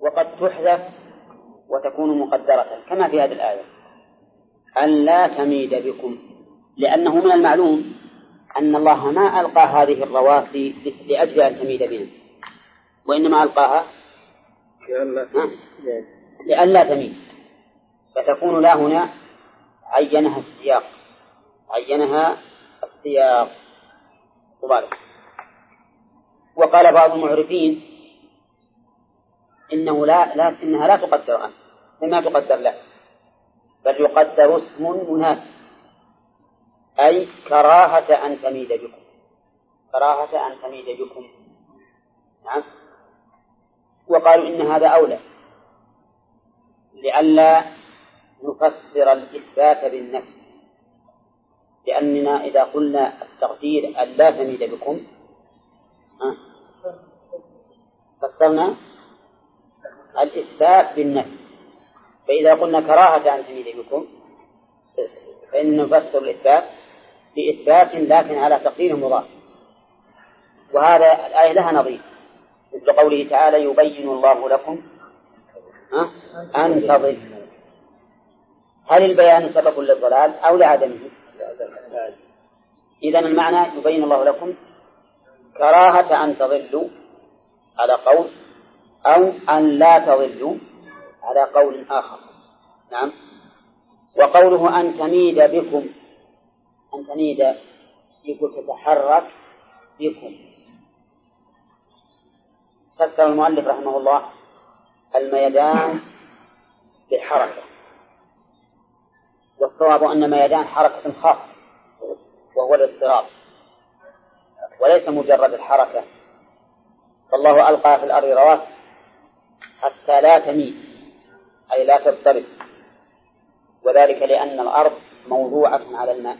وقد تحذف وتكون مقدرة كما في هذه الآية أن لا تميد بكم، لأنه من المعلوم أن الله ما ألقى هذه الرواسي لأجل أن تميد بنا، وإنما ألقاها لأن لا تميد، فتكون لا هنا عينها السياق وبارك. وقال بعض المعرفين إنها لا تقدر أن، لما تقدر له، بل يقدر اسم مناسب، أي كراهة أن تميد بكم. نعم. وقالوا إن هذا أولى لئلا نفسر الإثبات بالنفي، لأننا إذا قلنا التقدير أن لا تميد بكم فسرنا الإثبات بالنفي، فإذا قلنا كراهة أن تميد بكم فإن نفسر الإثبات بإثبات لكن على تقدير مضاف. وهذا الآية لها نظير مثل قوله تعالى يبين الله لكم أن تضلوا. هل البيان سبب للضلال أو لعدمه؟ إذن المعنى يبين الله لكم كراهة أن تضلوا على قول، أو أن لا تضلوا على قول آخر. نعم. وقوله أن تميد بكم، أن تميد يقول تتحرك بكم. فسر المؤلف رحمه الله الميدان بالحركة، والصواب أن ميدان حركة خاصة وهو الاضطراب وليس مجرد الحركة. فالله ألقى في الأرض رواسي حتى لا تميد أي لا تضطرب، وذلك لأن الأرض موضوعة على الماء،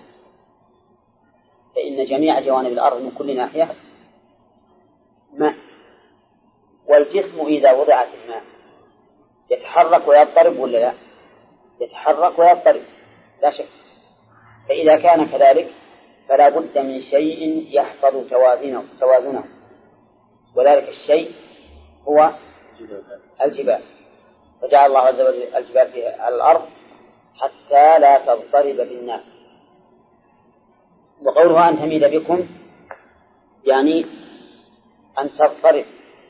فإن جميع جوانب الأرض من كل ناحية ماء، والجسم إذا وضع في الماء يتحرك ويضطرب ولا لا؟ يتحرك ويضطرب لا شك. فإذا كان كذلك فلا بد من شيء يحفظ توازنه، وذلك الشيء هو الجبال، فجعل الله عز وجل الجبال على الأرض حتى لا تضطرب بالناس. وقولها أن تميد بكم يعني أن تضطرب.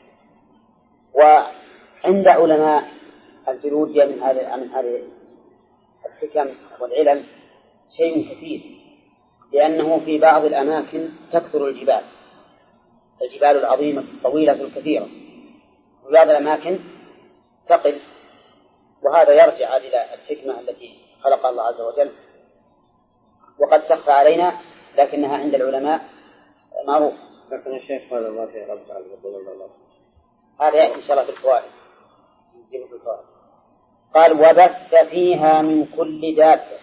وعند علماء الجيولوجيا من هذه الحكم والعلل شيء كثير، لأنه في بعض الأماكن تكثر الجبال العظيمة الطويلة الكثيرة، وفي بعض الأماكن تقل، وهذا يرجع إلى الحكمة التي خلق الله عز وجل وقد تخفى علينا، لكنها عند العلماء معروف. لكن الشيخ هذا ما فيه ربط على الله، هذا يأتي إن شاء الله في الفوائد. قال وبث فيها من كل دابة.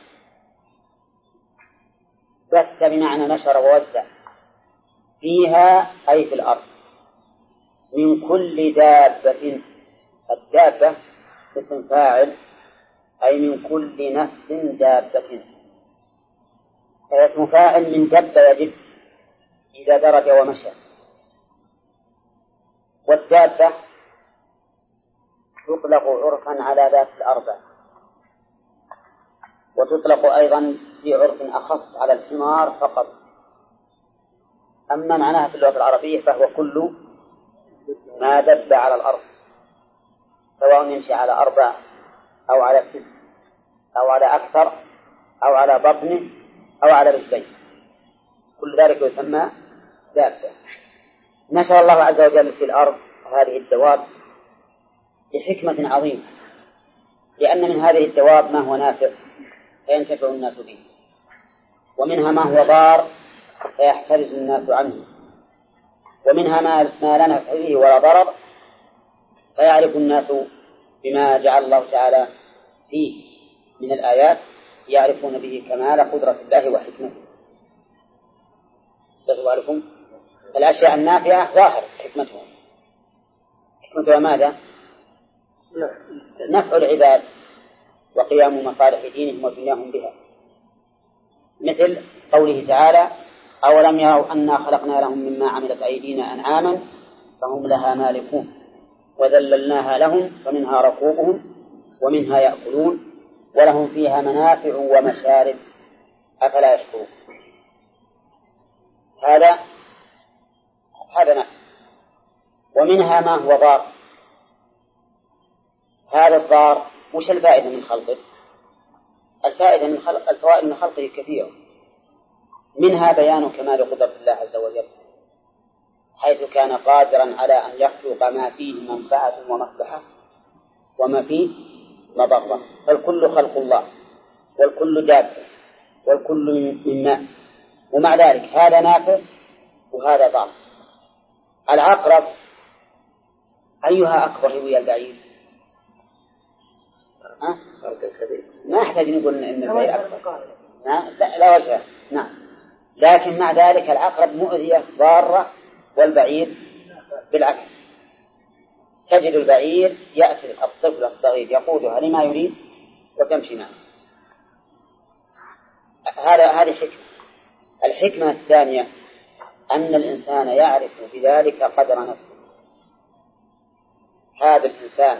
بث بمعنى نشر ووزع، فيها أي في الأرض، من كل دابة. الدابة اسم فاعل أي من كل نفس دابة، اسم فاعل من دب يدب إذا درج ومشى. والدابة تطلق عرفا على ذات الأربع، وتطلق أيضا في عرف أخص على الحمار فقط. أما معناها في اللغة العربية فهو كل ما دب على الأرض، سواء يمشي على 4 أو على 6 أو على أكثر أو على بطنه أو على رجليه، كل ذلك يسمى دابة. نشر الله عز وجل في الأرض هذه الدواب لحكمة عظيمة، لأن من هذه الدواب ما هو نافع فينتفع الناس به، ومنها ما هو ضار فيحترز الناس عنه، ومنها ما لا نفع به ولا ضرر فيعرف الناس بما جعل الله تعالى فيه من الآيات، يعرفون به كمال قدرة الله وحكمته. تذكركم الأشياء النافعة ظاهر حكمتها ماذا؟ نفع العباد وقيام مصالح دينهم ودنياهم بها، مثل قوله تعالى أولم يروا أنا خلقنا لهم مما عملت أيدينا أنعاما فهم لها مالكون. وذللناها لهم فمنها ركوبهم ومنها يأكلون ولهم فيها منافع ومشارب أفلا يشكرون. هذا نفع. ومنها ما هو ضار. هذا الضار وش الفائدة من خلقه؟ الفوائد من خلقه كثيرة، منها بيان كمال قدرة الله عز وجل، حيث كان قادرا على أن يخلق ما فيه منفعة ومصلحة وما فيه مضرة، فالكل خلق الله، والكل دابة، والكل من ماء، ومع ذلك هذا نافع وهذا ضار. العقرب أيها أكبر هو البعير؟ ما أحتاج نقول إن البعير أكبر، لا وجه. نعم، لكن مع ذلك العقرب مؤذية ضارة والبعير بالعكس. تجد البعير يأتي الطفل الصغير يقودها لما يريد وتمشي معه. هذه حكمة. الحكمة الثانية أن الإنسان يعرف بذلك قدر نفسه. هذا الإنسان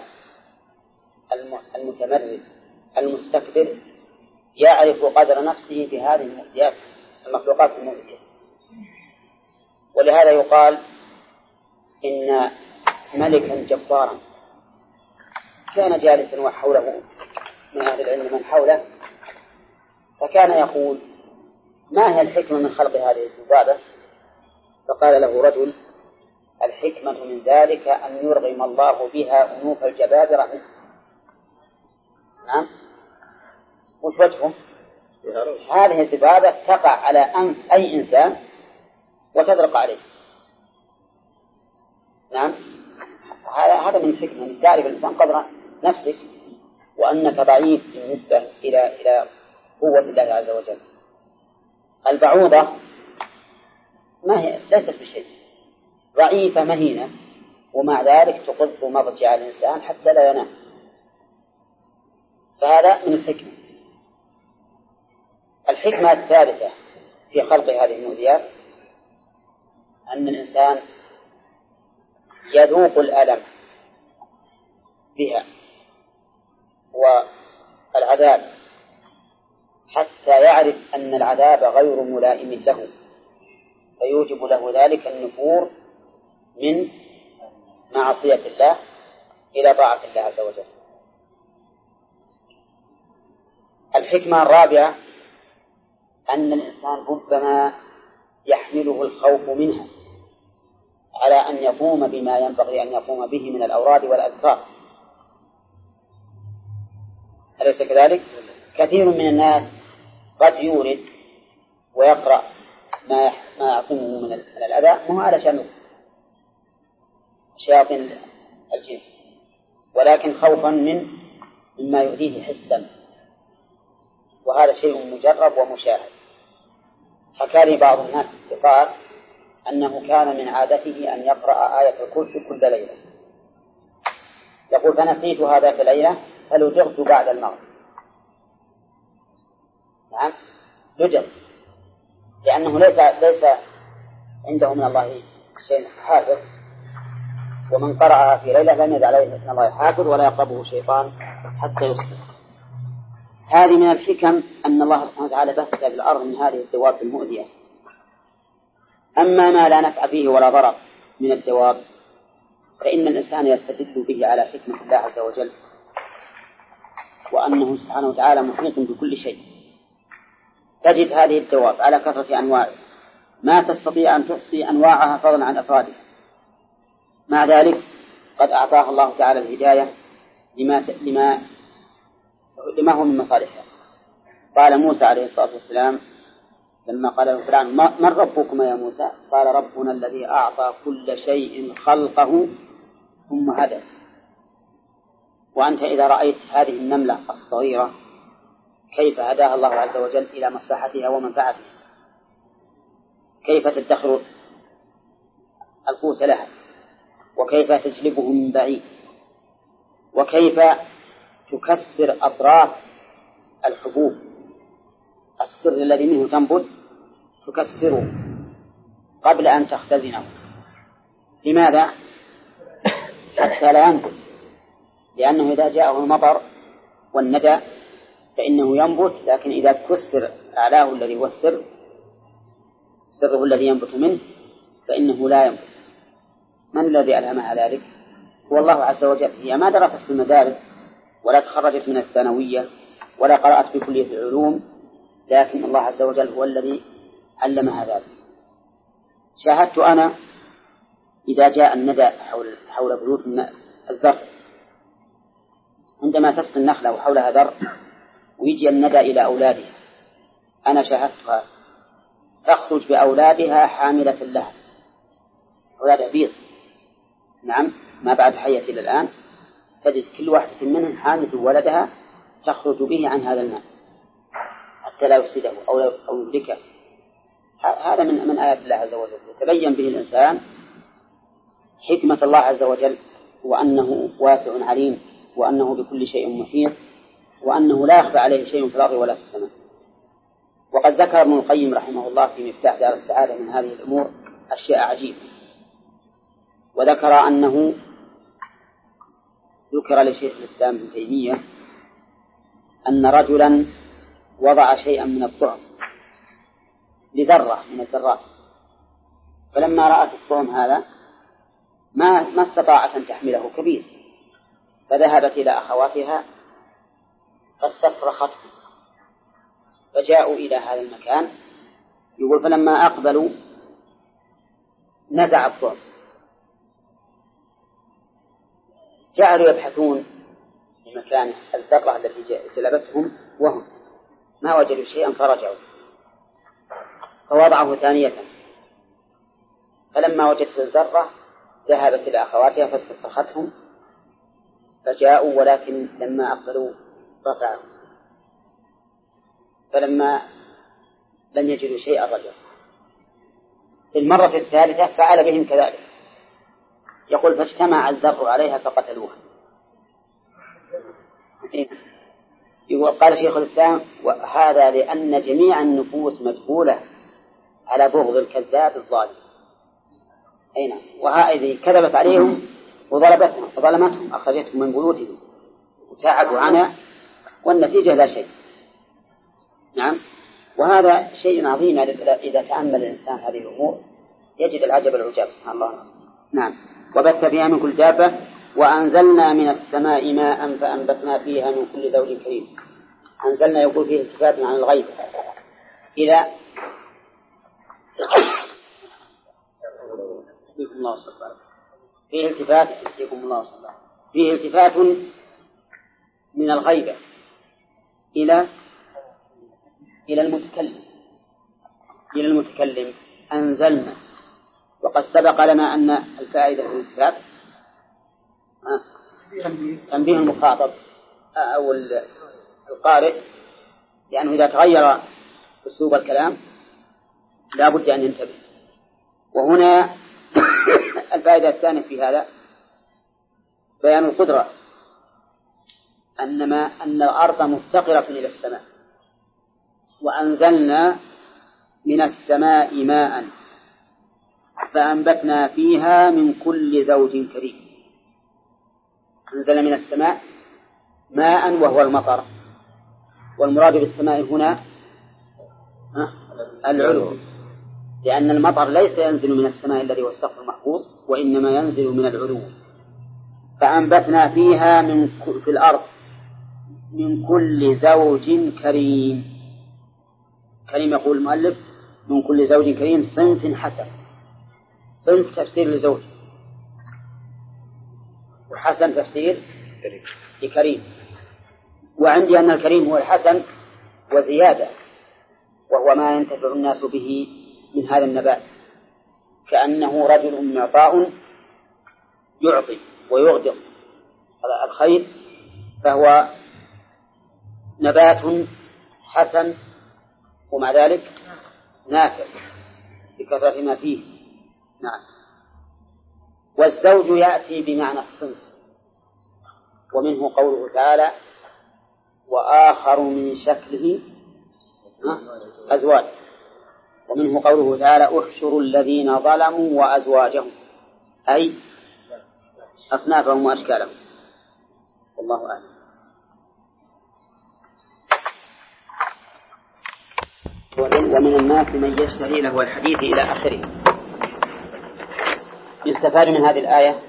المتمرد المستكبر يعرف قدر نفسه بهذه المؤذيات، المخلوقات المؤذية. ولهذا يقال إن ملكا جبارا كان جالسا وحوله من أهل العلم من حوله، فكان يقول: ما هي الحكمة من خلق هذه الذبابة؟ فقال له رجل: الحكمة من ذلك أن يرغم الله بها أنوف الجبابرة منه. نعم، وش وجهه؟ هذه الذبابة تقع على أنف أي إنسان وتدرق عليه. نعم، هذا من الحكمة، أن تعرف الإنسان قدر نفسك وأنك ضعيف بالنسبة إلى قوة الله عز وجل. البعوضة ما هي ليست بشيء، ضعيفة مهينة، ومع ذلك تقض مضجع الإنسان حتى لا ينام. فهذا من الحكمة. الحكمة الثالثة في خلق هذه المؤذيات أن الإنسان يذوق الألم بها والعذاب حتى يعرف أن العذاب غير ملائم له، فيوجب له ذلك النفور من معصية الله إلى طاعة الله عز وجل. الحكمة الرابعة أن الإنسان ربما يحمله الخوف منها على أن يقوم بما ينبغي أن يقوم به من الأوراد والأذكار. أليس كذلك؟ كثير من الناس قد يورد ويقرأ ما يعصمه من الأذى مو على شأن شياطين الجن، ولكن خوفا مما يؤذيه حسا، وهذا شيء مجرب ومشاهد. حكى لي بعض الناس قال أنه كان من عادته أن يقرأ آية الكرسي كل ليلة. يقول: فنسيتها ذات الليلة فلجغت بعد المغرب. نعم، لجغ، لأنه ليس عنده من الله شيء حافظ، ومن قرأها في ليلة لم يدع عليه من الله حافظ ولا يقربه شيطان حتى يصبح. هذه من الحكم أن الله سبحانه وتعالى بث في الأرض من هذه الدواب المؤذية. أما ما لا نفع فيه ولا ضرر من الدواب فإن الإنسان يستدل به على حكمة الله عز وجل، وأنه سبحانه وتعالى محيط بكل شيء. تجد هذه الدواب على كثرة أنواع ما تستطيع أن تحصي أنواعها فضلا عن أفرادها، مع ذلك قد أعطاها الله تعالى الهداية لما هو من مصالحها. قال موسى عليه الصلاة والسلام لما قال له فلان: من ربكما يا موسى؟ قال: ربنا الذي أعطى كل شيء خلقه ثم هدى. وأنت إذا رأيت هذه النملة الصغيرة كيف هداها الله عز وجل إلى مصلحتها ومنفعتها، كيف تدخر القوت لها، وكيف تجلبه من بعيد، وكيف تكسر أطراف الحبوب، السر الذي منه تنبت تكسره قبل أن تختزنه. لماذا؟ حتى لا ينبت، لأنه إذا جاءه المطر والندى فإنه ينبت، لكن إذا كسر أعلاه الذي هو السر، سره الذي ينبت منه، فإنه لا ينبت. من الذي ألهمها ذلك؟ هو الله عز وجل. هي ما درست في المدارس ولا تخرجت من الثانوية ولا قرأت في كلية العلوم، لكن الله عز وجل هو الذي علمها ذلك. شاهدت أنا إذا جاء الندى حول بيوت الزرع، عندما تسقي النخلة وحولها ذر ويجي الندى إلى أولادها، أنا شاهدتها تخرج بأولادها حاملة لها، أولادها بيض، نعم، ما بعد حية إلى الآن، تجد كل واحدة منهم حامل ولدها تخرج به عن هذا الماء حتى لا يفسده أو يهلكه. هذا من آيات الله عز وجل، يتبين به الإنسان حكمة الله عز وجل، وأنه واسع عليم، وأنه بكل شيء محيط، وأنه لا يخفى عليه شيء في الأرض ولا في السماء. وقد ذكر ابن القيم رحمه الله في مفتاح دار السعادة من هذه الأمور أشياء عجيبة، وذكر أنه ذكر لشيخ الإسلام ابن تيمية أن رجلا وضع شيئا من الطعم لذرة من الذرات، فلما رأت الطعم هذا ما استطاعت أن تحمله، كبير، فذهبت إلى أخواتها فاستصرخته، فجاءوا إلى هذا المكان، يقول فلما أقبلوا نزع الطعم، جعلوا يبحثون في مكان الذرة التي جلبتهم وهم ما وجدوا شيئا، فرجعوا فوضعه ثانية، فلما وجدت الذرة ذهبت إلى أخواتها فاستفرختهم فجاءوا، ولكن لما أقبلوا رفعوا، فلما لم يجدوا شيئا رجعوا. في المرة الثالثة فعل بهم كذلك، يقول فاجتمع الذر عليها فقتلوها. يقول قال شيخ الإسلام وهذا لأن جميع النفوس مدخولة على بغض الكذاب الظالم. أين وهذه كذبت عليهم وظلمتهم، أخرجتهم من بيوتهم وتعبوا عنها والنتيجة لا شيء. نعم، وهذا شيء عظيم إذا تأمل الإنسان هذه الأمور يجد العجب العجاب سبحان الله. نعم، وبث فيها من كل دابة وأنزلنا من السماء ماء فأنبتنا فيها من كل زوج كريم. أنزلنا يقول فيه التفات عن الغيب إلى فيه التفات فيه التفات من الغيبة إلى المتكلم أنزلنا. وقد سبق لنا أن الفائدة في الالتفات تنبيه المخاطب أو القارئ، لأنه إذا تغير أسلوب الكلام لا بد أن ينتبه. وهنا الفائدة الثانية في هذا بيان القدرة، أن الأرض مفتقرة إلى السماء، وأنزلنا من السماء ماء فأنبتنا فيها من كل زوج كريم. أنزل من السماء ماء وهو المطر، والمراد بالسماء هنا العلو، لأن المطر ليس ينزل من السماء الذي هو السقف المحفوظ، وإنما ينزل من العلو. فأنبتنا فيها في الأرض من كل زوج كريم. كريم يقول المؤلف من كل زوج كريم صنف حسن، صنف تفسير لزوج، وحسن تفسير لكريم. وعندي أن الكريم هو الحسن وزيادة، وهو ما ينتفع الناس به من هذا النبات، كأنه رجل معطاء يعطي ويغدق الخير، فهو نبات حسن ومع ذلك نافع بكثرة ما فيه. نعم. والزوج يأتي بمعنى الصنف، ومنه قوله تعالى وآخر من شكله أزواج، ومنه قوله تعالى احشروا الذين ظلموا وأزواجهم، أي أصنافهم وأشكالهم، والله أعلم. ومن الناس من يشتري له الحديث إلى آخره. يستفاد من هذه الآية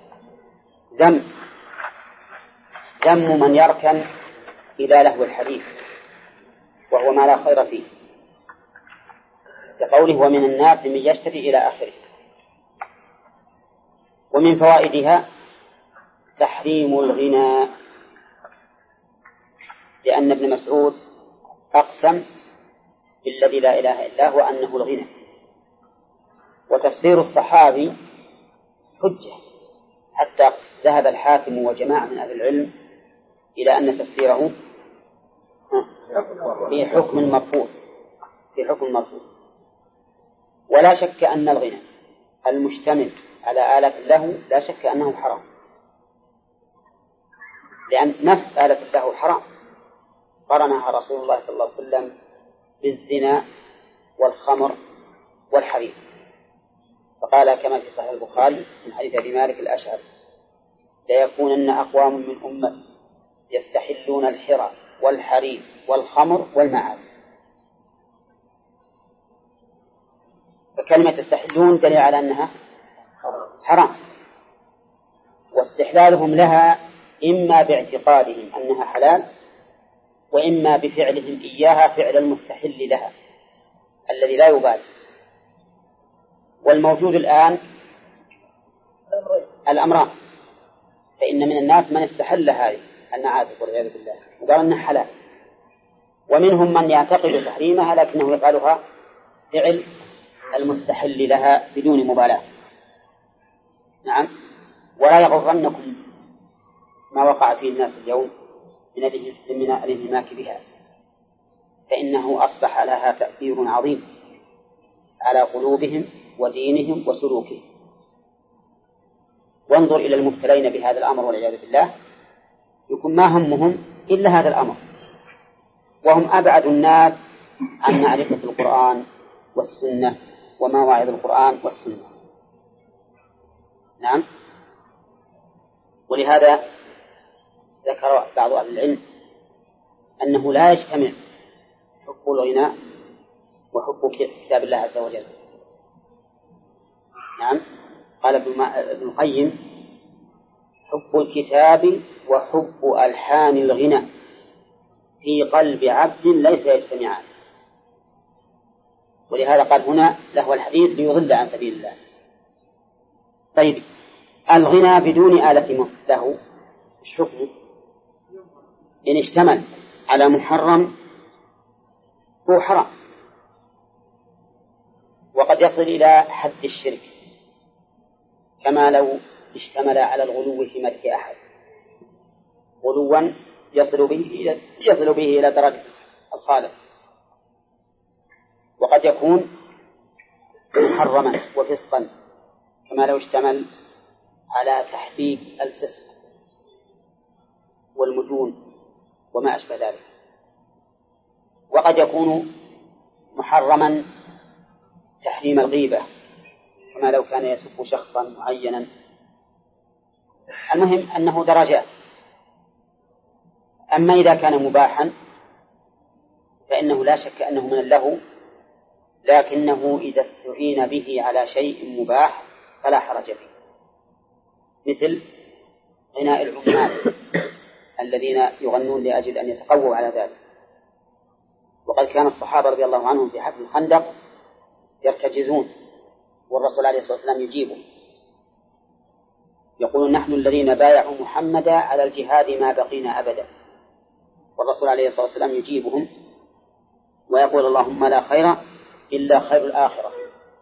ذم من يركن إلى لهو الحديث وهو ما لا خير فيه، كقوله ومن الناس من يشتري إلى آخره. ومن فوائدها تحريم الغناء، لأن ابن مسعود أقسم بالذي لا إله إلا هو أنه الغنى، وتفسير الصحابي حجة، حتى ذهب الحاكم وجماعة من أهل العلم إلى أن تفسيره في حكم مرفوض. ولا شك أن الغنى المشتمل على آلة اللهو لا شك أنه حرام، لأن نفس آلة اللهو حرام، قرنها رسول الله صلى الله عليه وسلم بالزنا والخمر والحرير، فقال كما في صحيح البخاري من حديث أبي مالك الأشعري ليكونن أقوام من أمتي يستحلون الحرى والحرير والخمر والمعازف. فكلمة يستحلون دليل على أنها حرام، واستحلالهم لها إما باعتقادهم أنها حلال، وإما بفعلهم إياها فعل المستحل لها الذي لا يبالي. والموجود الآن الأمران، فإن من الناس من استحل هذه المعازف والعياذ بالله وقال أنها حلال، ومنهم من يعتقد تحريمها لكنه يفعلها فعل المستحل لها بدون مبالاة. نعم. ولا يغرنكم ما وقع فيه الناس اليوم من الانهماك بها، فإنه أصبح لها تأثير عظيم على قلوبهم ودينهم وسلوكهم. وانظر إلى المبتلين بهذا الأمر والعياذ بالله، يكون ما همهم إلا هذا الأمر، وهم أبعد الناس عن معرفة القرآن والسنة ومواعظ القرآن والسنة. نعم. ولهذا ذكر بعض أهل العلم أنه لا يجتمع حب الغناء وحب كتاب الله عز وجل. نعم. قال ابن القيم حب الكتاب وحب ألحان الغناء في قلب عبد ليس يجتمعان. ولهذا قال هنا له الحديث ليضل عن سبيل الله. طيب، الغنى بدون آلة له الحكم إن اشتمل على محرم هو حرام، وقد يصل إلى حد الشرك، كما لو اشتمل على الغلو في مدح أحد غلوا يصل به إلى درجة الخالق، وقد يكون محرما وفسقا، كما لو اشتمل على تحبيب الفسق والمجون وما أشبه ذلك. وقد يكون محرما تحريم الغيبة، كما لو كان يسب شخصا معينا. المهم أنه درجات. أما إذا كان مباحا فإنه لا شك أنه من اللهو، لكنه إذا استعين به على شيء مباح فلا حرج فيه، مثل غناء العمال الذين يغنون لأجل أن يتقووا على ذلك. وقد كان الصحابة رضي الله عنهم في حفل الخندق يرتجزون، والرسول عليه الصلاة والسلام يجيبهم، يقولون نحن الذين بايعوا محمدا على الجهاد ما بقينا أبدا، والرسول عليه الصلاة والسلام يجيبهم ويقول اللهم لا خير إلا خير الآخرة،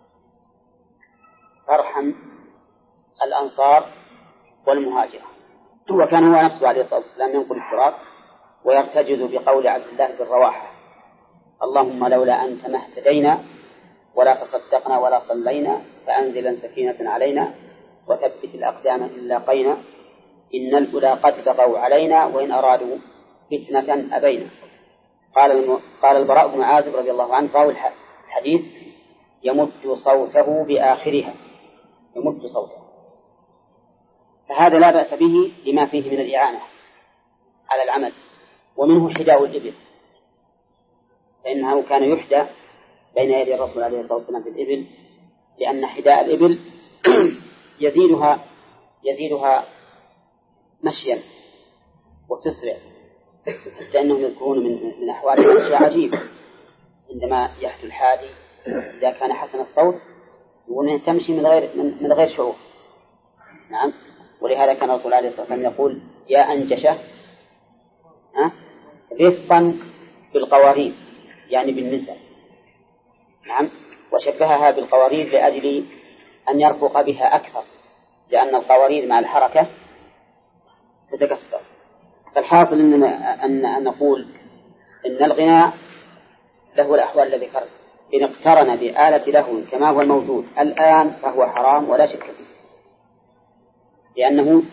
فارحم الأنصار والمهاجرة. وكان هو نفسه عليه الصلاة والسلام ينقل التراب ويرتجز بقول عبد الله بن رواحة اللهم لولا أنت ما اهتدينا ولا تصدقنا ولا صلينا فأنزلا سكينة علينا وثبت الأقدام إن لاقينا إن الأولى قد بغوا علينا وإن أرادوا فتنة أبينا. قال البراء بن عازب رضي الله عنه راوي الحديث يمد صوته بآخرها، يمد صوته، فهذا لا بأس به لما فيه من الإعانة على العمل. ومنه حداء الإبل، فإنه كان يحدى بين يدي الرسول عليه الصلاة والسلام في الإبل، لأن حداء الإبل يزيدها مشيا وتسرع، حتى أنهم يذكرون من أحوالهم أشياء عجيبة عندما يحدو الحادي إذا كان حسن الصوت وأنه تمشي من غير شعور. نعم. ولهذا كان الرسول عليه الصلاة والسلام يقول يا أنجشة رفقا بالقوارير، يعني بالنساء. نعم. وشبهها بالقوارير لأجل أن يرفق بها أكثر، لأن القوارير مع الحركة تتكسر. فالحاصل أن نقول إن الغناء له الأحوال التي ذكرت، إن اقترن بآلة لهو كما هو الموجود الآن فهو حرام ولا شك فيه، لأنه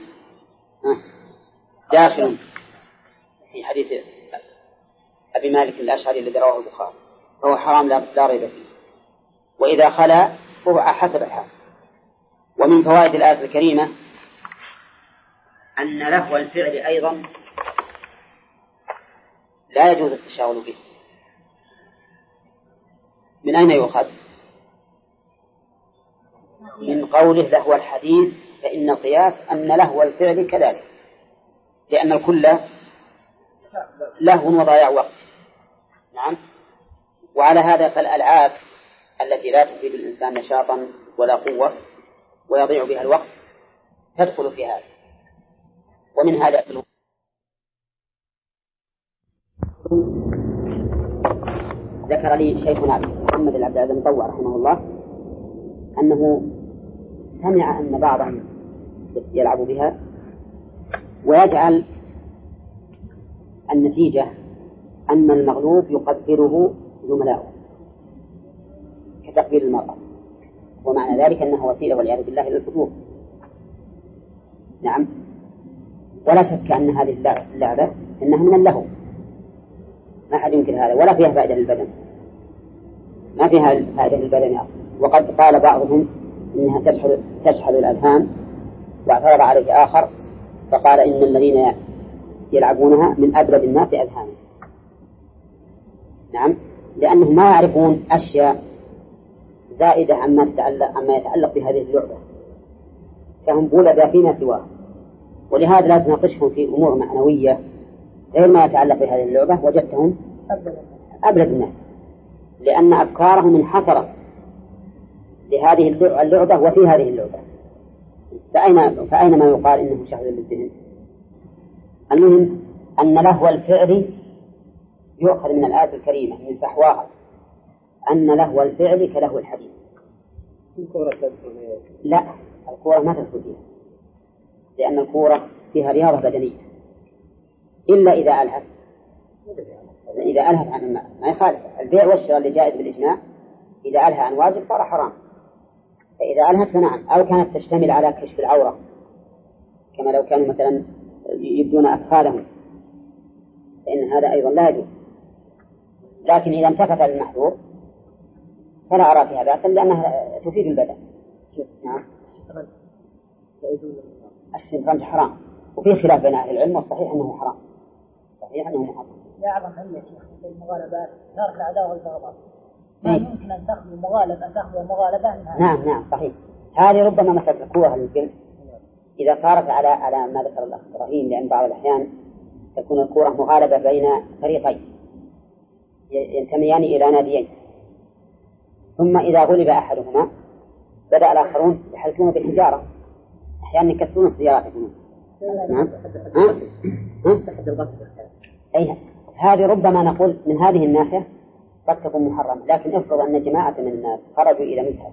داخل في حديث أبي مالك الأشعري الذي رواه البخاري، فهو حرام لا ريب فيه، وإذا خلا فهو حسب الحال. ومن فوائد الآية الكريمة أن لهو الفعل أيضا لا يجوز التشاغل به. من أين يؤخذ؟ من قوله لهو الحديث، فإن القياس أن لهو الفعل كذلك، لأن الكل لهو وضياع وقت. نعم. وعلى هذا فالألعاب التي لا تفيد الإنسان نشاطا ولا قوة ويضيع بها الوقت تدخل في هذا. ومن هذا ذكر لي شيخنا محمد العبد العزيز المطوع رحمه الله أنه سمع أن بعضهم يلعب بها ويجعل النتيجة أن المغلوب يقدره زملاؤه كتقبيل المرأة، ومعنى ذلك أنها وسيلة والعياذ بالله للفتور. نعم. ولا شك أن هذه اللعبة إنها من اللهو، ما حد ينكر هذا، ولا فيها فائدة للبدن، ما فيها فائدة للبدن أصلا. وقد قال بعضهم إنها تشحذ الأذهان، واعترض عليه آخر فقال إن الذين يلعبونها من أبلد الناس أذهانا. نعم. لأنهم ما يعرفون أشياء زائدة عما يتعلق بهذه اللعبة، فهم بولد فيما سواه، ولهذا لا تناقشهم في أمور معنوية غير ما يتعلق بهذه اللعبة وجدتهم أبلد الناس، لأن أفكارهم منحصرة لهذه اللعبة وفي هذه اللعبة. فأين ما يقال إنه شهد للذهن؟ المهم أن لهو الفعل يؤخذ من الآية الكريمة من فحواها أن لهو الفعل كلهو الحديث. لا، الكورة ما تدخل فيها، لأن الكورة فيها رياضة بدنية، إلا إذا ألهت. إذا ألهت عن ما يخالف البيع والشراء اللي جائز بالإجماع، إذا ألهى عن واجب صار حرام، فإذا ألهت فنعم. أو كانت تشتمل على كشف العورة، كما لو كانوا مثلا يبدون أفخاذهم، فإن هذا أيضا لا يجوز. لكن إذا انتفت للمحذور فلا أرى فيها بأسا، لأنها تفيد البدن. نعم. الشطرنج حرام، وفيه خلاف بين أهل العلم، والصحيح أنه حرام. صحيح أنه محرم. لا أعظم علة في المغالبات ترك العداوة والبغضاء، ما يمكن أن تأخذ مغالبة منها. نعم صحيح. هذه ربما مثل القوة للجنس إذا صارت على ما ذكر الأخ إبراهيم، لأن بعض الأحيان تكون الكورة مغالبة بين فريقين ينتميان إلى ناديين، ثم إذا غلب أحدهما بدأ الآخرون يحلفون بالحجارة، أحيانا يكسرون السيارات. نعم. أي هذه ربما نقول من هذه الناحية قد تكون محرمة، لكن افرض أن جماعة من الناس خرجوا إلى مثل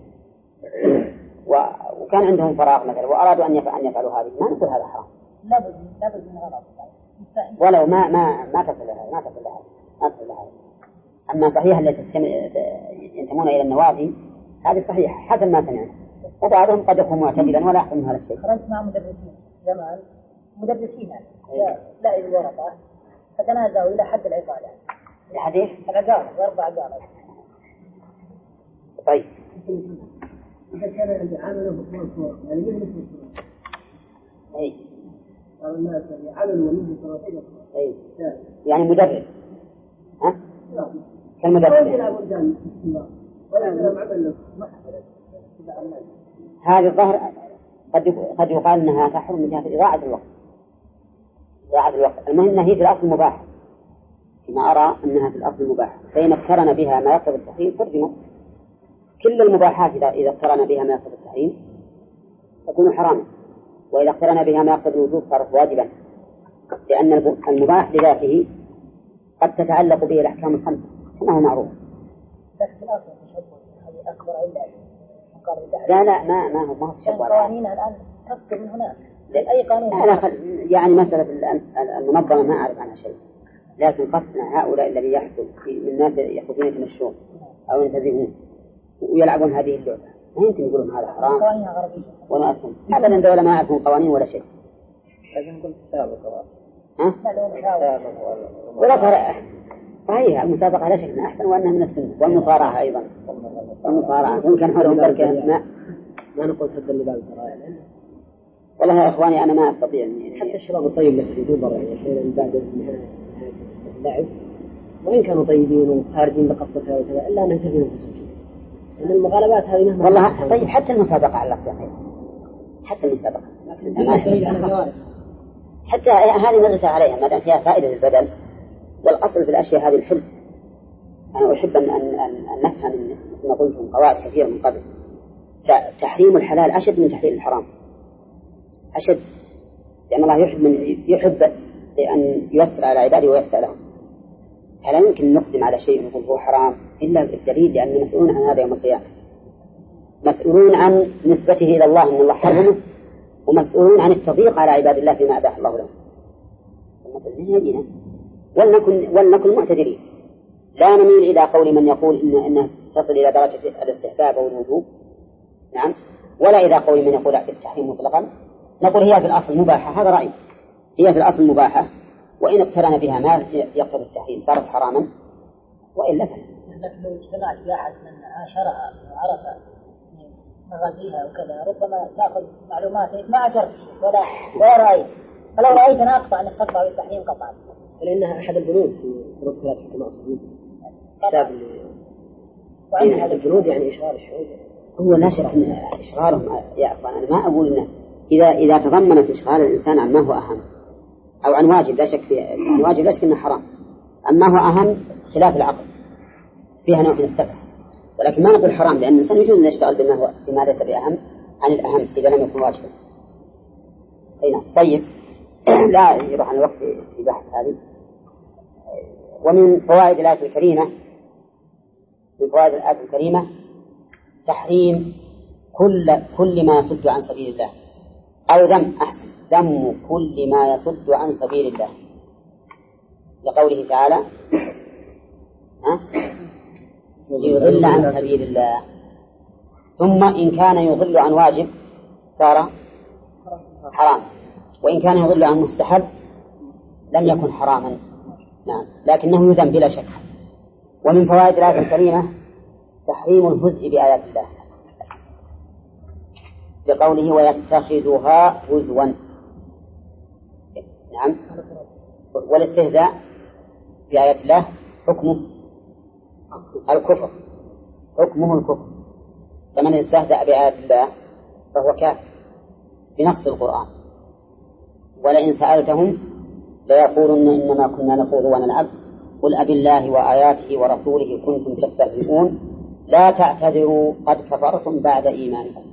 وكان عندهم فراغ مثلا وأرادوا أن يفعلوا هذه، ما نقول هذا حرام. لابد من غلط، ولو ما تصل لها. أما صحيح التي ينتمون إلى النوادي هذه صحيح حسب ما سمعنا، وبعضهم قد يكون معتدلا ولا يحسن هذا الشيء. خرجت مع مدرسين زمان، مدرسين لا الورقة فتنازعوا إلى حد العقال، الحديث العقال واربع عقال. طيب. إذا كان الذي عامله هو الكورة، يعني مثل الكورة، أي الناس عمل ومنه صراحية. أي يعني مدرب. ها؟ كالمدرب. هذه الظهر قد يقال أنها تحرم من جهة إضاعة الوقت. إضاعة الوقت. المهم هي في الأصل مباح. كما أرى أنها في الأصل مباح. فإن اقترن بها ما يقتضي التحريم حرمت. كل المباحات إذا اقترن بها ما يقتضي التحريم تكون حراما، وإذا اقترن بها ما يقتضي الوجوب صارت واجبا، لأن المباح لذاته قد تتعلق به الأحكام الخمسة كما هو معروف. لا ما هو تشبه. قوانينها الآن تصدر من هناك أي قانون. يعني مسألة المنظمة ما أعرف عنها شيء، لكن قصنا هؤلاء الذي يحصل من الناس يخرجون يتمشون أو ينتزهون ويلعبون هذه اللعبة، ما يمكن يقولون هذا حرام ولا أفهم أبدا. دولة ما يعرفون قوانين ولا شيء. لكن كنت سابقا ولا فرق. صحيح المسابقة لا شك أنها أحسن وأنها من السنة، والمصارعة أيضا. المصارعة ممكن حولهم بركة ما نقول حتى اللي بعد الفرائع. والله يا إخواني أنا ما أستطيع حتى الشباب الطيب اللي في دوبر يعني حين بعد اللعب وإن كانوا طيبين وخارجين بقصتها وكذا إلا أن ينتبهوا بسوء. إن المغالبات هذه مهما والله طيب حتى المسابقة على الله خير. حتى المسابقة حتى هذه مدرسة عليها ما دام فيها فائدة للبدن، والأصل في الأشياء هذه الحل. أنا أحب أن نفهم مثل قلتم قواعد كثيرة من قبل. تحريم الحلال أشد من تحليل الحرام، أشد، لأن الله يحب أن ييسر على عباده ويسر لهم. فلا يمكن نقدم على شيء نقول هو حرام إلا بالدليل، لأن مسؤولون عن هذا يوم القيامة، مسؤولون عن نسبته إلى الله أن الله حرمه، ومسؤولون عن التضييق على عباد الله فيما أباح الله لهم. المسألة هي ولنكن معتدلين، لا نميل إلى قول من يقول إن تصل إلى درجة الاستحباب أو الوجوب، نعم، ولا إلى قول من يقول التحريم مطلقا. نقول هي في الأصل مباحة، هذا رأي، هي في الأصل مباحة، وإن اقترن بها ما يقتضي التحريم صارت حراما، وإلا فلا. لكن لو اجتمعت بأحد من عاشرها وعرف مغازيها وكذا ربما تأخذ معلومات ما عشرت ولا رأيت، فلو رأيت أنا أقطع أن تقطع بالتحريم قطعا، لأنها أحد البنود في شروط ثلاث الحكماء كتاب وعين هذا البنود يعني إشغال الشعوب. هو لا شك أن إشغالهم يا أخوان، أنا ما أقول إنه إذا تضمنت إشغال الإنسان عن ما هو أهم أو عن واجب لا شك فيه، عن واجب لا شك أنه حرام، أما هو أهم خلاف العقل فيها نوع من السفه، ولكن ما نقول حرام، لأن الإنسان يجوز أن يشتغل بما ليس بأهم عن الأهم إذا لم يكن واجبا. طيب لا يروح عن الوقت في بحث هذه. ومن فوائد الآية الكريمة، من فوائد الآية الكريمة تحريم كل ما يصد عن سبيل الله، أو ذم كل ما يصد عن سبيل الله، لقوله تعالى يضل عن سبيل الله. ثم إن كان يضل عن واجب صار حرام، وإن كان يضل عن مستحب لم يكن حراما، نعم، لكنه يذم بلا شك. ومن فوائد الآية الكريمة تحريم الهزء بآيات الله، لقوله ويتخذها هزوا، نعم. والاستهزاء بآيات الله حكمه الكفر، حكمه الكفر، فمن استهزأ بآيات الله فهو كافر بنص القرآن. ولئن سألتهم ليقولن إنما كنا نخوض ونلعب قل أبي الله وآياته ورسوله كنتم تستهزئون لا تعتذروا قد كفرتم بعد إيمانكم.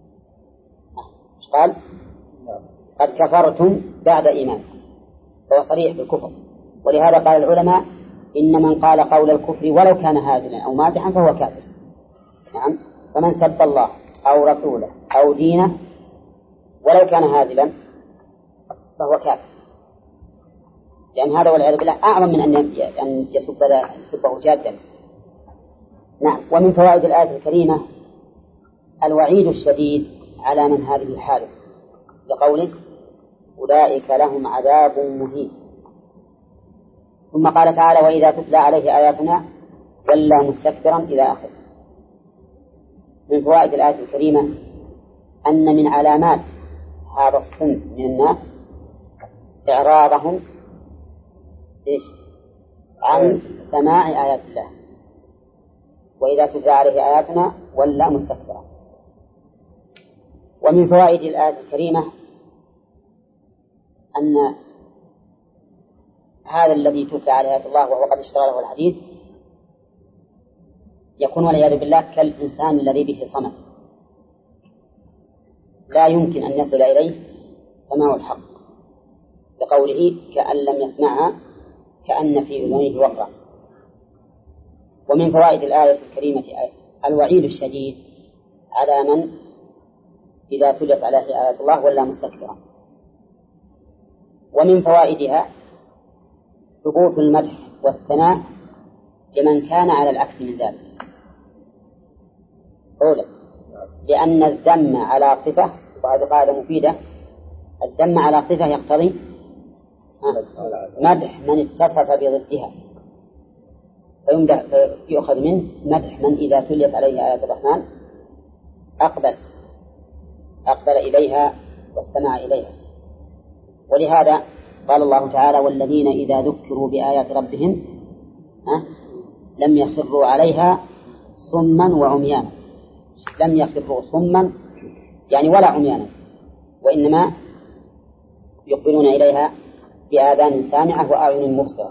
قال قد كفرتم بعد إيمانكم، فهو صريح بالكفر. ولهذا قال العلماء إن من قال قول الكفر ولو كان هازلا أو مازحا فهو كافر، نعم. فمن سب الله أو رسوله أو دينه ولو كان هازلا فهو كافر، لأن هذا والعياذ بالله أعظم من أن يسبه جادا، نعم. ومن فوائد الآية الكريمة الوعيد الشديد على من هذه حاله، لقوله أولئك لهم عذاب مهين. ثم قال تعالى وإذا تتلى عليه آياتنا ولى مستكبرا إلى آخره. من فوائد الآية الكريمة أن من علامات هذا الصنف من الناس إعراضهم عن سماع آيات الله، وإذا تتلى عليه آياتنا ولا مستكبرا. ومن فوائد الآية الكريمة أن هذا الذي تتلى عليه آيات الله وهو قد اشتغله الحديث يكون والعياذ بالله كالإنسان الذي به صمت، لا يمكن أن يصل إليه سماع الحق، لقوله كأن لم يسمعها كأن في أذنيه وقرا. ومن فوائد الآية الكريمة الوعيد الشديد على من إذا تلت عليه آيات الله ولا مستكبرا. ومن فوائدها ثبوت المدح والثناء لمن كان على العكس من ذلك. أولا لأن الذم على صفة، وهذه قاعدة مفيدة، الذم على صفة يقتضي مدح من اتصف بضدها، فيؤخذ منه مدح من إذا تليت عليه آيات الرحمن أقبل إليها واستمع إليها. ولهذا قال الله تعالى والذين إذا ذكروا بآيات ربهم لم يخروا عليها صما وعميانا. لم يخروا صما يعني ولا عميانا، وإنما يقبلون إليها بآذان سامعة وأعين مبصرة.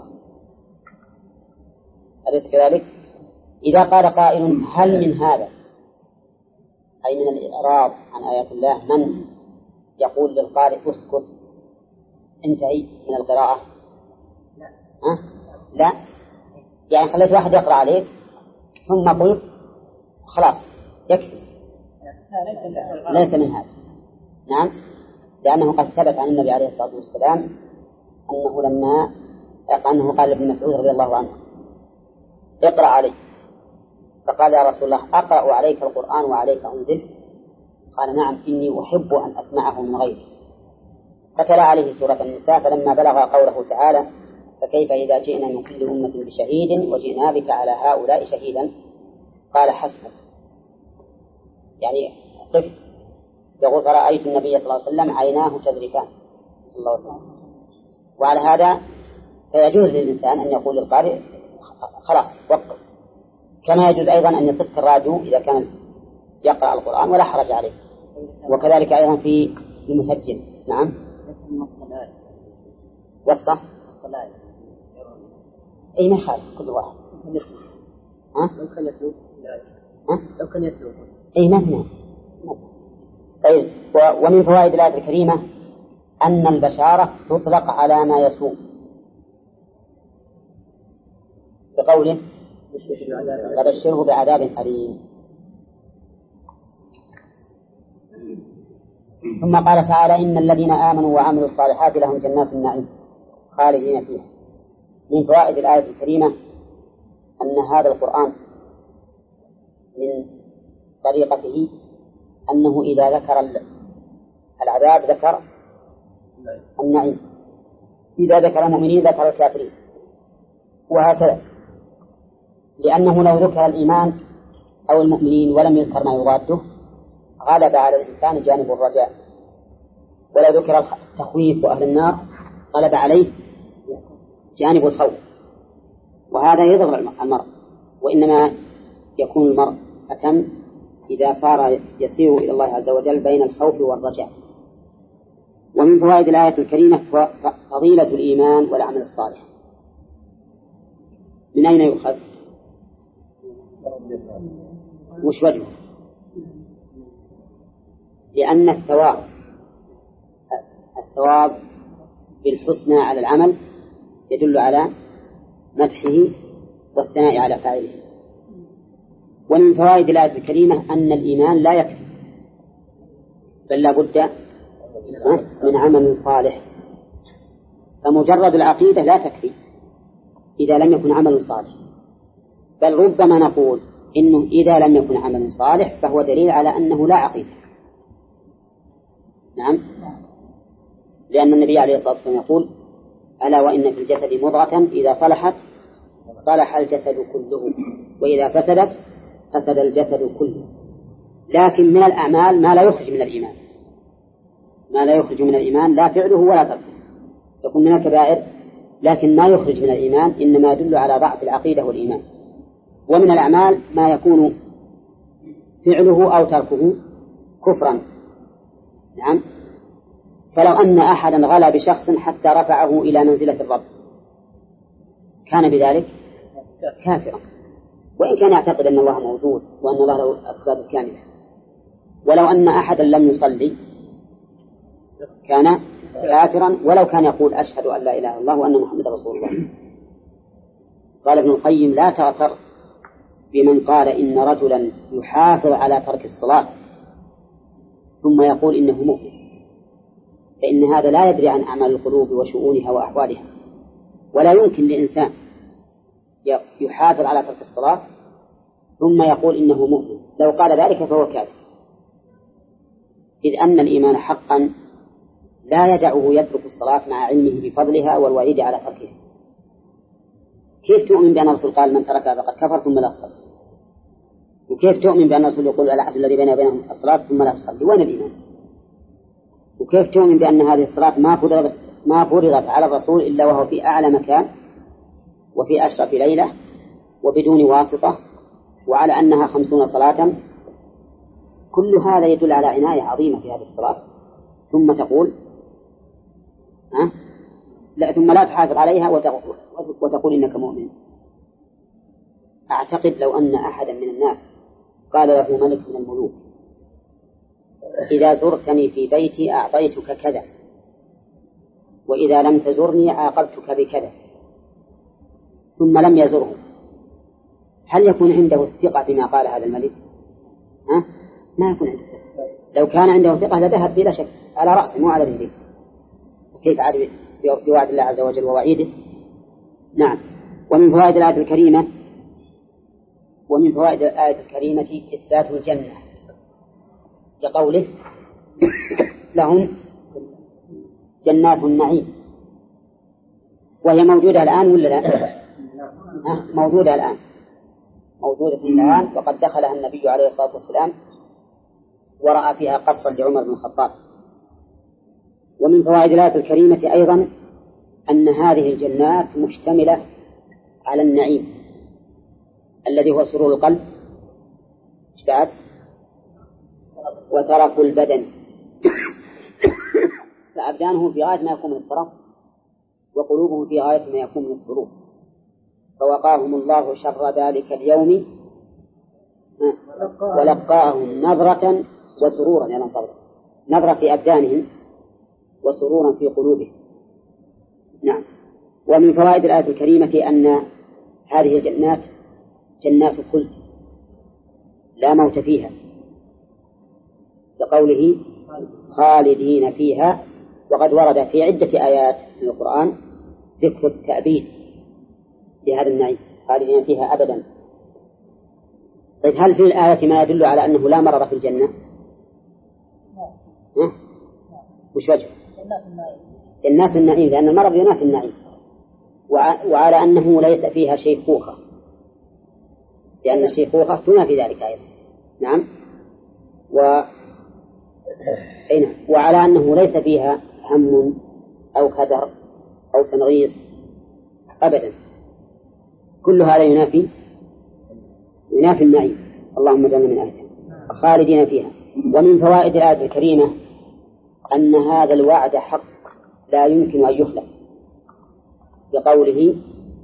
أليس كذلك؟ إذا قال قائل هل من هذا أي من الإعراض عن آيات الله من يقول للقارئ اسكت انتهي من القراءة؟ لا، يعني خليت واحد يقرأ عليك ثم قلت خلاص يكفي، ليس من هذا. نعم، لأنه قد ثبت عن النبي عليه الصلاة والسلام أنه قال لابن مسعود رضي الله عنه اقرأ علي، فقال يا رسول الله أقرأ عليك القرآن وعليك أنزل؟ قال نعم إني أحب أن أسمعه من غيري. فتلا عليه سورة النساء فلما بلغ قوله تعالى فكيف إذا جئنا من كل أمة بشهيد وجئنا بك على هؤلاء شهيدا قال حسبك، يعني قف. يقول فرأيت النبي صلى الله عليه وسلم عيناه تذرفان صلى الله عليه وسلم. وعلى هذا فيجوز للإنسان أن يقول للقارئ خلاص وقف، كما يجوز أيضا أن يصف الراديو إذا كان يقرأ القرآن ولا حرج عليه، وكذلك أيضا في المسجل. نعم، وسطه أي ما يخالف كل واحد لو كان يتلو أي ما. طيب، ومن فوائد الآية الكريمة أن البشارة تطلق على ما يسوء بقوله فبشره بعذاب أليم. ثم قال تعالى إن الذين آمنوا وعملوا الصالحات لهم جنات النعيم خالدين فيها. من فوائد الآية الكريمة أن هذا القرآن من طريقته أنه إذا ذكر العذاب ذكر النعيم، إذا ذكر المؤمنين ذكر الكافرين، وهكذا، لأنه لو ذكر الإيمان أو المؤمنين ولم يذكر ما يضاده غلب على الإنسان جانب الرجاء، ولو ذكر التخويف وأهل النار غلب عليه جانب الخوف، وهذا يضر المرء، وإنما يكون المرء أتم إذا صار يسير إلى الله عز وجل بين الخوف والرجاء. ومن فوائد الآية الكريمة فضيلة الإيمان والعمل الصالح. من أين يؤخذ؟ وش وجهه؟ لأن الثواب بالحسنى على العمل يدل على مدحه والثناء على فاعله. ومن فوائد الآية الكريمة أن الإيمان لا يكفي، بل لا بد من عمل صالح، فمجرد العقيدة لا تكفي إذا لم يكن عمل صالح، بل ربما نقول إنه إذا لم يكن عمل صالح فهو دليل على أنه لا عقيدة. نعم، لأن النبي عليه الصلاة والسلام يقول ألا وإن في الجسد مضغة إذا صلحت صلح الجسد كله وإذا فسدت فسد الجسد كله. لكن من الأعمال ما لا يخرج من الإيمان، ما لا يخرج من الإيمان لا فعله ولا تركه، يكون من الكبائر، لكن ما يخرج من الإيمان إنما يدل على ضعف العقيدة والإيمان. ومن الأعمال ما يكون فعله أو تركه كفرا. نعم. فلو أن أحدا غلا بشخص حتى رفعه إلى منزلة الرب كان بذلك كافرا، وإن كان يعتقد أن الله موجود وأن الله له أسباب كاملة. ولو أن أحدا لم يصلي كان كافرا ولو كان يقول أشهد أن لا إله إلا الله وأن محمد رسول الله. قال ابن القيم: لا تغتر بمن قال إن رجلا يحافظ على ترك الصلاة ثم يقول إنه مؤمن، فإن هذا لا يدري عن أعمال القلوب وشؤونها وأحوالها. ولا يمكن لإنسان يحافظ على ترك الصلاة ثم يقول إنه مؤمن، لو قال ذلك فهو كافر، إذ أن الإيمان حقا لا يدعه يترك الصلاة مع علمه بفضلها والوعيد على تركها. كيف تؤمن بأن الرسول قال من تركها فقد كفر ثم لا يصلي؟ وكيف تؤمن بأن الرسول يقول العهد الذي بيننا وبينهم الصلاة ثم لا يصلي؟ وين الإيمان؟ وكيف تؤمن بأن هذه الصلاة ما فرضت على الرسول إلا وهو في أعلى مكان وفي أشرف ليلة وبدون واسطة، وعلى أنها 50 صلاة؟ كل هذا يدل على عناية عظيمة في هذه الصلاة، ثم تقول لا، ثم لا تحافظ عليها وتقول إنك مؤمن. أعتقد لو أن أحدا من الناس قال له ملك من الملوك: إذا زرتني في بيتي أعطيتك كذا، وإذا لم تزرني عاقبتك بكذا، ثم لم يزره، هل يكون عنده الثقة بما قال هذا الملك؟ ما يكون عنده ثقة. لو كان عنده ثقة لذهب بلا شك على رأسه مو على رجله. وكيف عاد بوعد الله عز وجل ووعيده؟ نعم. ومن فوائد الآية الكريمة إثبات الجنة، كقوله: لهم جنات النعيم، وهي موجودة الآن ولا لا؟ موجودة الآن، موجودة الآن، وقد دخلها النبي عليه الصلاة والسلام ورأى فيها قصا لعمر بن الخطاب. ومن فوائد الآية الكريمة أيضا أن هذه الجنات مشتملة على النعيم الذي هو سرور القلب وترف البدن، فأبدانهم في غاية ما يكون من الترف وقلوبهم في غاية ما يكون من السرور. فوقاهم الله شر ذلك اليوم ولقاهم نظرة وسرورا، يعني نظرة في أبدانهم وسرورا في قلوبهم. نعم. ومن فوائد الآية الكريمة أن هذه الجنات جنات خلد لا موت فيها، لقوله: خالدين فيها. وقد ورد في عدة آيات من القرآن ذكر التأبيد لهذا النعيم، خالدين فيها أبدا. طيب، هل في الآية ما يدل على أنه لا مرض في الجنة؟ وش وجه؟ جنات النعيم، لأن المرض ينافي النعيم. وعلى أنه ليس فيها شيخوخة، لأن الشيخوخة تنافي ذلك أيضا. نعم. وعلى أنه ليس فيها هم أو كدر أو تنغيص أبدا. كل هذا ينافي النعيم. اللهم اجعلنا من أهله خالدين فيها. ومن فوائد الآية الكريمة أن هذا الوعد حق لا يمكن أن يخلف، بقوله: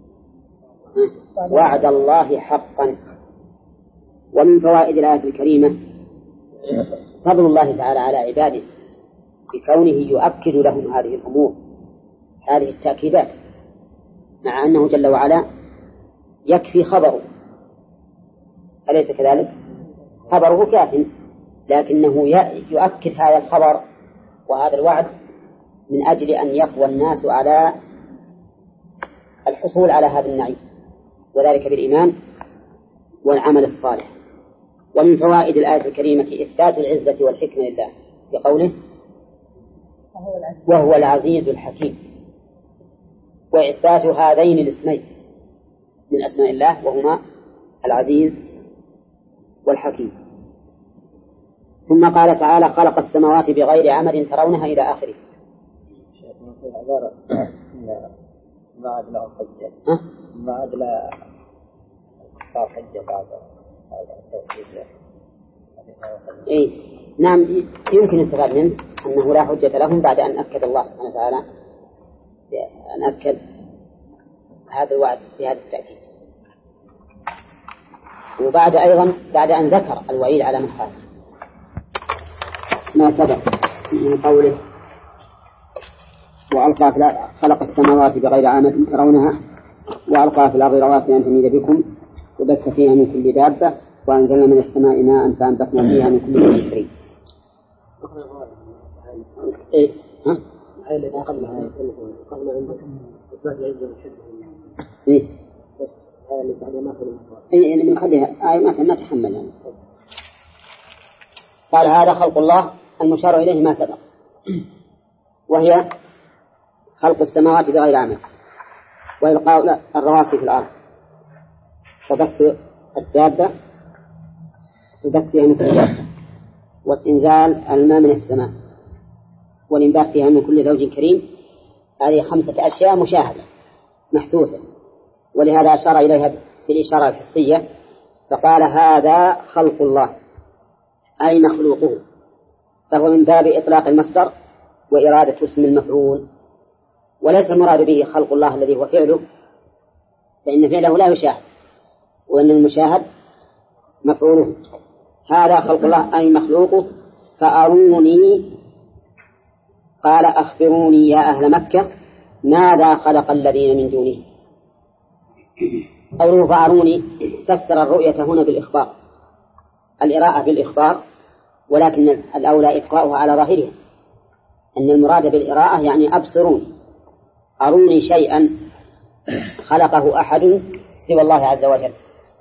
وعد الله حقا. ومن فوائد الآية الكريمة فضل الله تعالى على عباده بكونه يؤكد لهم هذه الأمور، هذه التأكيدات، مع أنه جل وعلا يكفي خبره، أليس كذلك؟ خبره كاف، لكنه يؤكد هذا الخبر وهذا الوعد من أجل أن يقوى الناس على الحصول على هذا النعيم، وذلك بالإيمان والعمل الصالح. ومن فوائد الآية الكريمة إثبات العزة والحكمة لله بقوله: وهو العزيز الحكيم، وإثبات هذين الاسمين من أسماء الله وهما العزيز والحكيم. ثم قال تعالى خلق السماوات بغير عمد ترونها إلى آخره. ما عاد له حجة ما عاد له صار حجة بعد التوحيد. نعم يمكن يستفاد منه أنه لا حجة لهم بعد أن أكد الله سبحانه وتعالى أن أكد هذا الوعد بهذا التأكيد، وبعد أيضا بعد أن ذكر الوعيد على من خالف ما سبق من قوله وألقى خلق السماوات بغير عمد ترونها وألقى في الأرض رواسي أن تميد بكم وبث فيها من كل دابة وأنزلنا من السماء ماء فأنبتنا فيها من كل شيء كريم. هاي اللي قبلها قبل عندكم إثبات العزة والحكمة. بس هاي اللي بعدها ما يعني بنخليها ما تحمل يعني. قال هذا خلق الله المشار إليه ما سبق، وهي خلق السماوات بغير عمد وإلقاء الرواسي في الأرض وبث الدابة وبث فيها من كل دابة وإنزال الماء من السماء والإنبات فيها من كل زوج كريم. هذه 5 أشياء مشاهدة محسوسة، ولهذا أشار إليها في الإشارة الحسية فقال هذا خلق الله أي مخلوقه، فهو من باب إطلاق المصدر وإرادة اسم المفعول، وليس المراد به خلق الله الذي هو فعله، فإن فعله لا يشاهد وإن المشاهد مفعوله. هذا خلق الله أي مخلوقه فأروني، قال أخبروني يا أهل مكة ماذا خلق الذين من دونه. قوله فأروني فسر الرؤية هنا بالإخبار، الإراءة بالإخبار، ولكن الأولى إبقاؤها على ظاهرها، أن المراد بالإراءة يعني أبصروني، أروني شيئا خلقه أحد سوى الله عز وجل.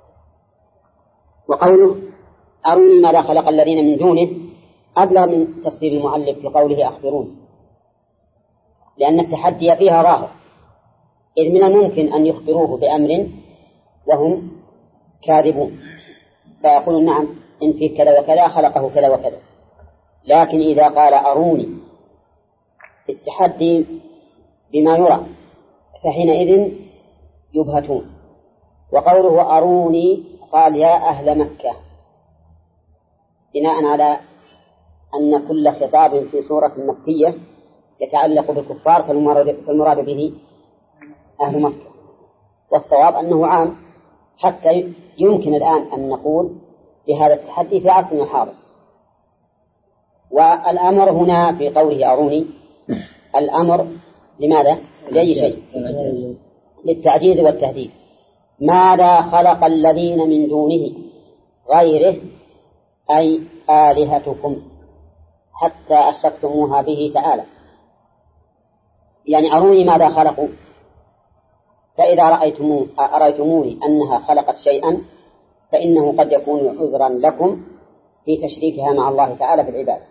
وقوله أروني ماذا خلق الذين من دونه أبلغ من تفسير المؤلف في قوله أخبروني، لأن التحدي فيها ظاهر، إذ من الممكن أن يخبروه بأمر وهم كاذبون فيقولون نعم إن في كذا وكذا خلقه كذا وكذا، لكن إذا قال أروني التحدي بما يرى فحينئذ يبهتون. وقوله أروني قال يا أهل مكة بناء على أن كل خطاب في سورة مكية يتعلق بالكفار فالمراد به أهل مكة، والصواب أنه عام، حتى يمكن الآن أن نقول بهذا التحدي في عصرنا الحاضر. والأمر هنا في قوله أروني الأمر لماذا؟ لأي شيء؟ للتعجيز والتهديد. ماذا خلق الذين من دونه غيره أي آلهتكم حتى أشركتموها به تعالى، يعني أروني ماذا خلقوا، فإذا أرأيتموني أنها خلقت شيئا فإنه قد يكون عذرا لكم في تشريكها مع الله تعالى في العبادة.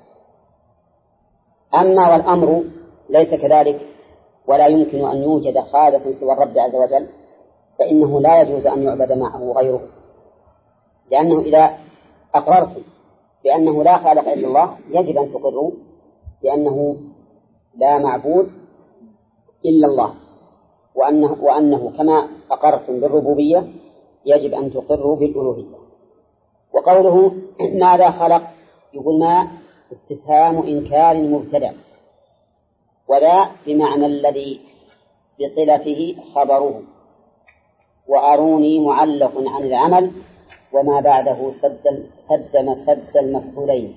أما والأمر ليس كذلك ولا يمكن أن يوجد خالق سوى الرب عز وجل فإنه لا يجوز أن يعبد معه غيره، لأنه إذا أقررتم بأنه لا خالق إلا الله يجب أن تقروا بأنه لا معبود إلا الله، وأنه كما أقرتم بالربوبية يجب أن تقروا بالألوهية. وقوله ماذا خلق يقول ما استفهام إنكار مبتدأ، وذا بمعنى الذي بصلته خبره، وأروني معلق عن العمل وما بعده سد المفعولين.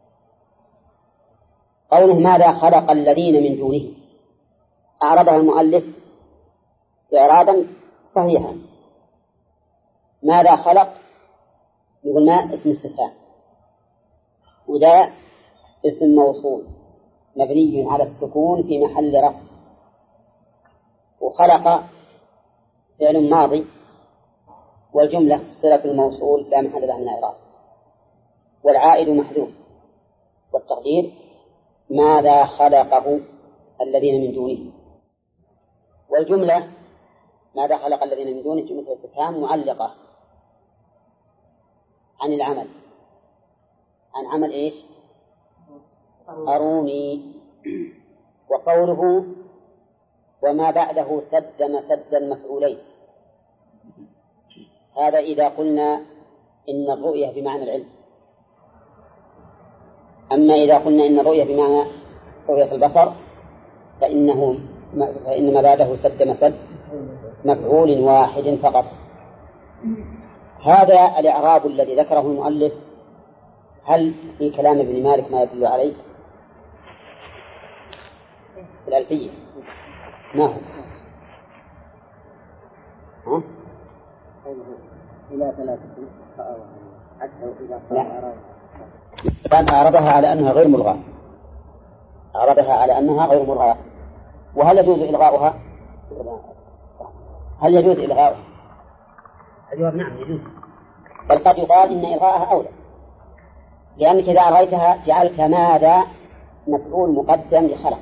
قوله ماذا خلق الذين من دونه أعربه المؤلف إعرابا صحيحا. ماذا خلق يقول ما اسم استفهام، وذا اسم موصول مبني على السكون في محل رفع، وخلق فعل ماضي والجملة صلة الموصول لا محل لها من الإعراب، والعائد محذوف، والتقدير ماذا خلقه الذين من دونه. والجملة ماذا خلق الذين من دونه جملة استفهام معلقة عن العمل، عن عمل إيش؟ أروني. وقوله وما بعده سد مسد المفعولين، هذا إذا قلنا إن الرؤية بمعنى العلم. أما إذا قلنا إن الرؤية بمعنى رؤية البصر فإن ما بعده سد مسد مفعول واحد فقط. هذا الإعراب الذي ذكره المؤلف، هل في كلام ابن مالك ما يدل عليه؟ في الألفية ما هو؟ إلى 3 حتى إذا صار كان أعربها على أنها غير ملغاة، أعربها على أنها غير ملغاة. وهل يجوز إلغاؤها؟ هل يجوز إلغاؤها؟ الجواب نعم يجوز، بل قد يقال إن إلغاءها أولى، لأنك إذا أرأيتها جعلت ماذا مفعول مقدم لخلق،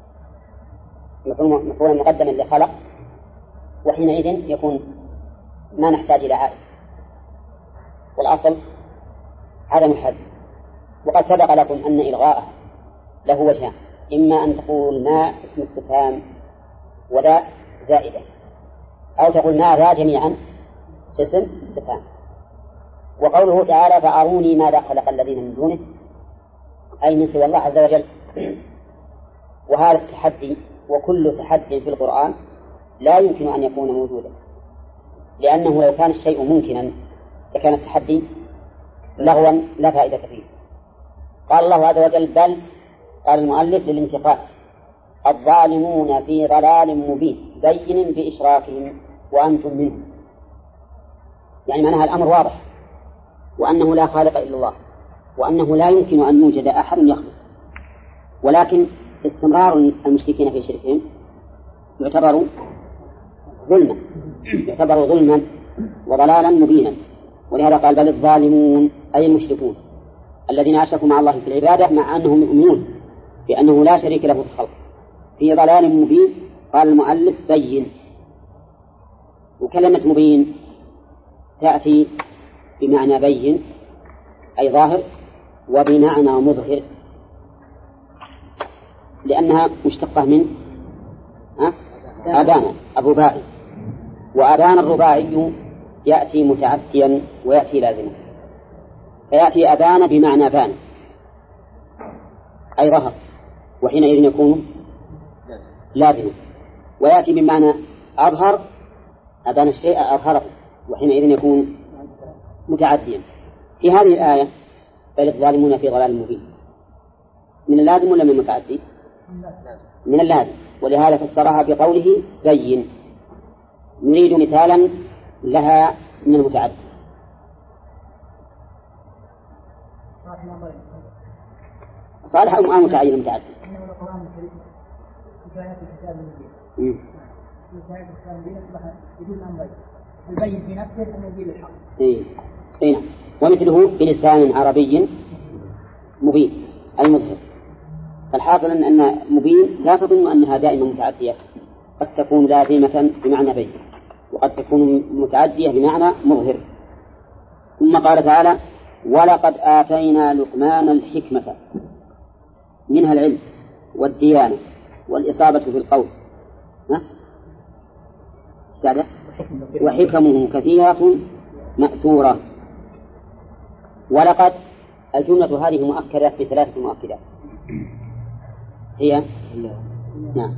مفعول مقدم لخلق، وحينئذ يكون ما نحتاج إلى عائد، والأصل عدم الحد. وقد سبق لكم أن إلغاءه له وجهان، إما أن تقول ما اسم استفهام ولا زائدة، أو تقول ما ذا جميعا اسم استفهام. وقوله تعالى فأروني ماذا خلق الذين من دونه، أي من سوى الله عز وجل. وهذا التحدي وكل تحدي في القرآن لا يمكن أن يكون موجودا، لأنه لو كان الشيء ممكنا لكان التحدي لغوا لا فائدة فيه. قال الله عز وجل بل، قال المؤلف للانتقال، الظالمون في ضلال مبين بين بإشراكهم وأنتم منهم، يعني معناها الأمر واضح، وأنه لا خالق إلا الله، وأنه لا يمكن أن يوجد أحد يخلق، ولكن استمرار المشركين في شركهم يعتبر ظلما وضلالا مبينا. ولهذا قال بل الظالمون أي المشركون الذين أشركوا مع الله في العبادة مع أنهم يؤمنون بأنه لا شريك له في الخلق في ضلال مبين. قال المؤلف بين، وكلمة مبين تأتي بمعنى بين أي ظاهر، وبمعنى مظهر، لأنها مشتقة من أبان الرباعي، وأبان الرباعي يأتي متعديا ويأتي لازما، فيأتي أبان بمعنى بان أي ظهر، وحينئذ يكون لازما، ويأتي بمعنى أظهر، أبان الشيء أظهره، وحينئذ يكون متعديا. في هذه الآية بل الظالمون في ضلال مبين من اللازم ولا من المتعدي؟ من اللازم، ولهذا فسرها بقوله بين، نريد مثالا لها من المتعدي. صالح أو متعين المتعدي؟ البين في نفسه المبين للحق. إيه. ومثله بلسان عربي مبين أي مظهر. فالحاصل أن مبين لا تظن أنها دائما متعدية، قد تكون لازمة بمعنى بين، وقد تكون متعدية بمعنى مظهر. ثم قال تعالى ولقد آتينا لقمان الحكمة، منها العلم والديانة والإصابة في القول، وحكمه كثيرة مأثورة. ولقد الجملة هذه مؤكدة في 3 مؤكدات، هي نعم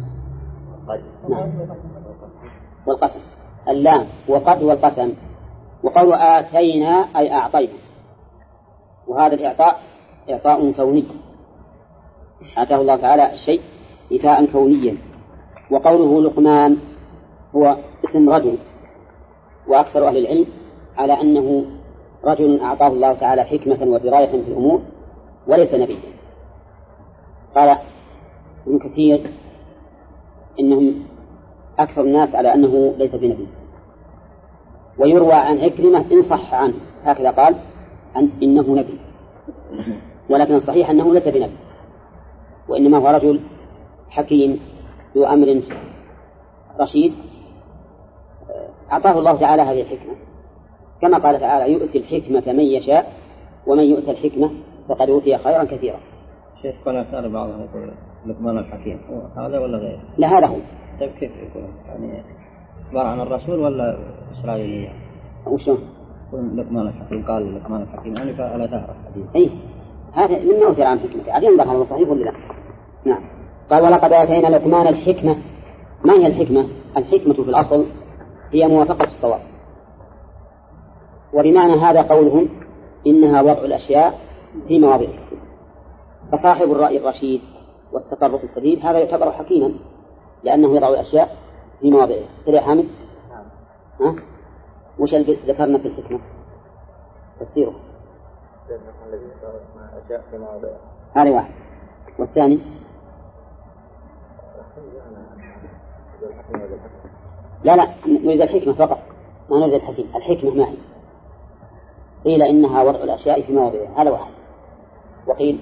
والقسم، اللام وقد والقسم. وقول آتينا أي أعطينا، وهذا الإعطاء إعطاء كوني، آتاه الله تعالى الشيء إيتاء كونيا. وقوله لقمان هو اسم رجل، وأكثر أهل العلم على أنه رجل أعطاه الله تعالى حكمة ودراية في الأمور وليس نبيا. قال ابن كثير إنهم أكثر الناس على أنه ليس بنبي، ويروى عن عكرمة إن صح عنه هكذا قال إنه نبي، ولكن الصحيح أنه ليس بنبي، وإنما هو رجل حكيم ذو أمر رشيد أعطاه الله تعالى هذه الحكمة، كما قال تعالى يؤتي الحكمة من يشاء ومن يؤتى الحكمة فقد أوتي خيرا كثيرا. شيخ كان سأل بعضهم يقول لقمان الحكيم هذا ولا غيره؟ لا هذا هو. طيب كيف يكون يعني عبارة عن الرسول ولا إسرائيلية؟ وشون؟ لقمان الحكيم قال لقمان الحكيم يعني فألا تعرف حديث. إيه هذا من أوثر عن حكمته عاد ينظر هذا صحيح ولا لا؟ نعم. قال ولقد آتينا لقمان الحكمة. ما هي الحكمة؟ الحكمة في الأصل هي موافقة الصواب، وبمعنى هذا قولهم إنها وضع الأشياء في مواضعها. فصاحب الرأي الرشيد والتصرف السديد هذا يعتبر حكيما لأنه يضع الأشياء في مواضعها. كده يا حامد؟ ها؟ وش اللي ذكرنا في الحكمة؟ تفسيره أشياء في مواضعها هذا واحد. والثاني لا نريد الحكمة فقط ما نريد الحكيم. الحكمة ما هي؟ قيل إنها وضع الأشياء في مواضعها هذا واحد. وقيل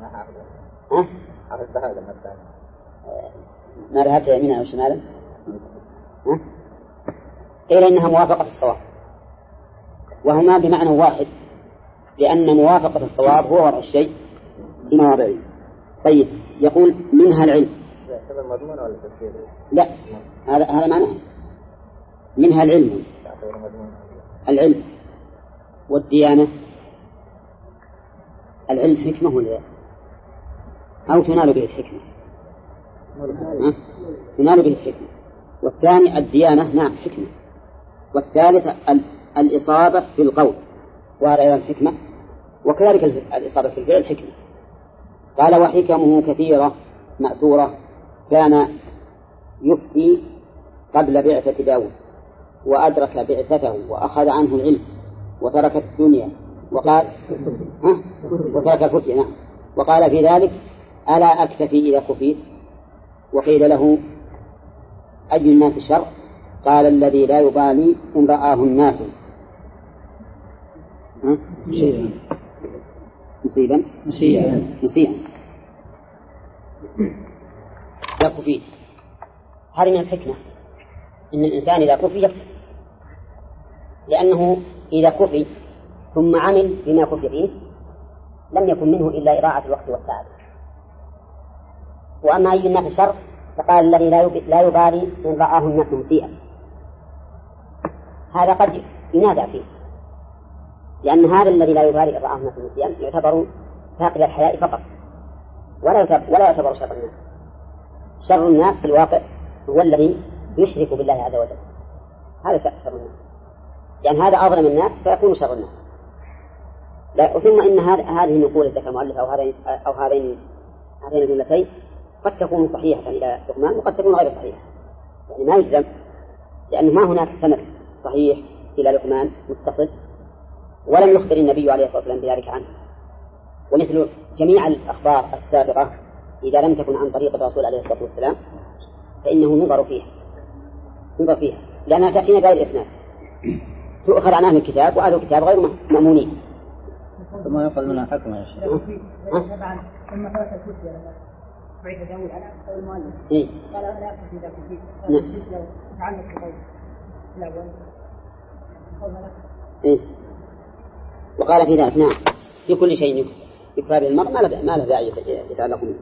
عرفت هذا مثلا ما ذهبت يمينا أو شمالا. قيل إنها موافقة الصواب، وهما بمعنى واحد لأن موافقة الصواب هو وضع الشيء في مواضعه. طيب يقول منها العلم. مضمون ولا تفسير؟ لا هذا معناه منها العلم. العلم والديانة. العلم حكمة ولا أو تنال به الحكمة؟ تنال به الحكمة. والثاني الديانة نعم حكمة. والثالث الإصابة في القول وهذا أيضا حكمة، وكذلك الإصابة في الفعل حكمة. قال وحكمه كثيرة مأثورة كان يفتي قبل بعثة داود وأدرك بعثته وأخذ عنه العلم وترك الدنيا وقال وترك الفتية نعم. وقال في ذلك ألا أكتفي إذا كفيت؟ وقيل له أي الناس شر؟ قال الذي لا يبالي إن رآه الناس مسيئا إذا كفيت. هذه من الحكمة إن الإنسان إذا كفي يكفي، لأنه إذا كفي ثم عمل بما كفي فيه لم يكن منه إلا إضاعة الوقت والسعادة. وأما أي الناس شر فقال الذي لا يبالي إن رآه الناس مسيئا. هذا قد ينادى فيه لأن هذا الذي لا يبالي إن رآه الناس مسيئا يعتبر فاقد الحياء فقط ولا يعتبر شر الناس. شر الناس في الواقع هو الذي يشرك بالله عز وجل. هذا شر الناس يعني هذا أظلم الناس فيكون شر الناس. ثم إن هذه النقول ذكر المؤلف أو هذين الجملتين قد تكون صحيحة إلى لقمان وقد تكون غير صحيحة، يعني ما يلزم لأنه ما هناك سند صحيح إلى لقمان متصل ولم يخبر النبي عليه الصلاة والسلام بذلك عنه. ومثل جميع الأخبار السابقة إذا لم تكن عن طريق الرسول عليه الصلاة والسلام فإنه ينظر فيها لأنها تأتينا بهذه الإسناد تؤخذ عن أهل الكتاب وأهل الكتاب غير مأمونين. ثم يأخذ منها حكمة يا شيخ. ثم ثلاثة الكتب لما بعث داود على قول المؤلف قال أنا أكتب إذا كنت لو تعلق بقول لا وقال في ذلك نعم في كل شيء يكفى بالمرء ما له داعي يتعلق منه.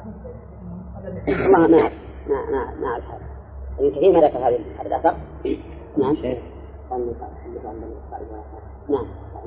الله ما أعرف هذا كثير ما ذكر هذا الأثر. نعم نعم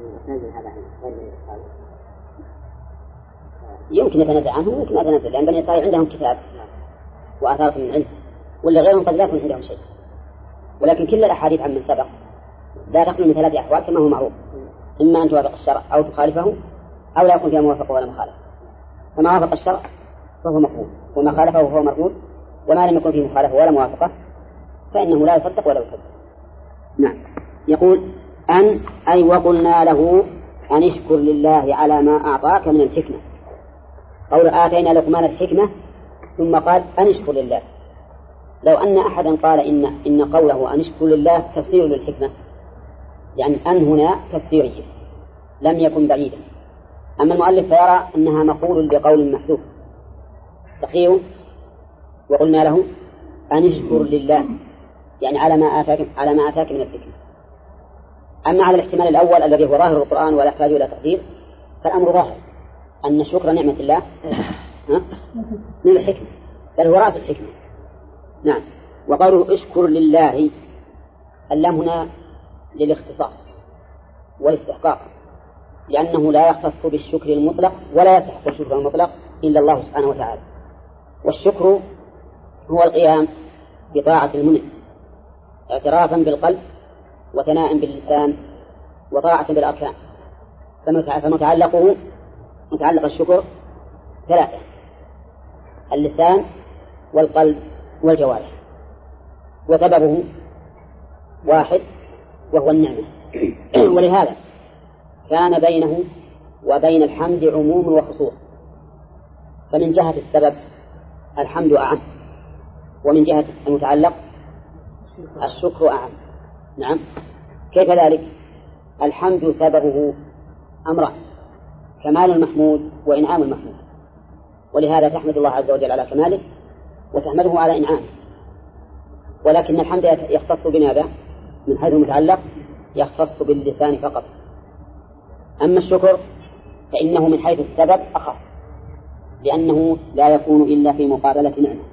يمكن يتنازع عنه ويمكن لا يتنازع لأن بني إسرائيل عندهم كتاب وآثار من علم ولا غيرهم قد لا يكون عندهم شيء. ولكن كل الأحاديث عن من سبق لا تخلو من ثلاث أحوال كما هو معروف: إما أن توافق الشرع أو تخالفه أو لا يكون فيها موافقة ولا مخالفة. فما وافق الشرع فهو مقبول وما خالفه فهو مردود، وما لم يكن فيه مخالفة ولا موافقة فإنه لا يصدق ولا يكذب. نعم. يقول أي وقلنا له أن اشكر لله على ما أعطاك من الحكمة. قول آتينا لقمان الحكمة ثم قال أن اشكر لله. لو أن أحدا قال إن قوله أن اشكر لله تفسير للحكمة، يعني أن هنا تفسيرية لم يكن بعيدا. أما المؤلف فيرى أنها مقول بقول محذوف تقيه وقلنا له أن اشكر لله يعني على ما آتاك من الحكمة. أما على الاحتمال الأول الذي هو ظاهر القرآن ولا يحتاج إلى تقدير فالأمر ظاهر، أن شكر نعمة الله من الحكمة، بل هو رأس الحكمة. نعم. وقالوا اشكر لله، اللام هنا للاختصاص والاستحقاق، لأنه لا يختص بالشكر المطلق ولا يستحق الشكر المطلق إلا الله سبحانه وتعالى. والشكر هو القيام بطاعة المنعم اعترافا بالقلب وثناء باللسان وطاعة بالأركان. متعلق الشكر ثلاثة: اللسان والقلب والجوارح، وسببه واحد وهو النعمة. ولهذا كان بينه وبين الحمد عموم وخصوص، فمن جهة السبب الحمد أعم، ومن جهة المتعلق الشكر أعم. نعم. كيف ذلك؟ الحمد سببه أمران: كمال المحمود وإنعام المحمود، ولهذا تحمد الله عز وجل على كماله وتحمده على إنعامه. ولكن الحمد يختص بماذا؟ من حيث المتعلق يختص باللسان فقط. أما الشكر فإنه من حيث السبب أخف، لأنه لا يكون إلا في مقابلة نعمة.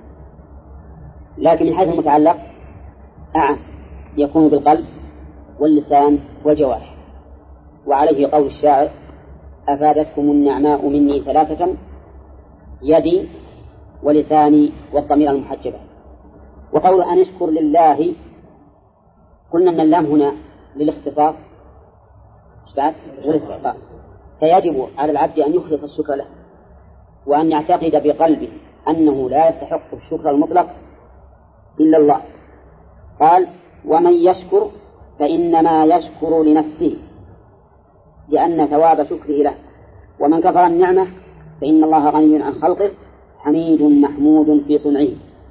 لكن من حيث المتعلق أعم، يكون بالقلب واللسان والجوارح. وعليه قول الشاعر: أفادتكم النعماء مني ثلاثة: يدي ولساني والضمير المحجبة. وقول أن اشكر لله، قلنا أن اللام هنا للاختصاص والاستحقاق، فيجب على العبد أن يخلص الشكر له، وأن يعتقد بقلبه أنه لا يستحق الشكر المطلق إلا الله. قال: ومن يشكر فإنما يشكر لنفسه، لأن ثواب شكره له. ومن كفر النعمة فإن الله غني عن خلقه حميد محمود في صنعه.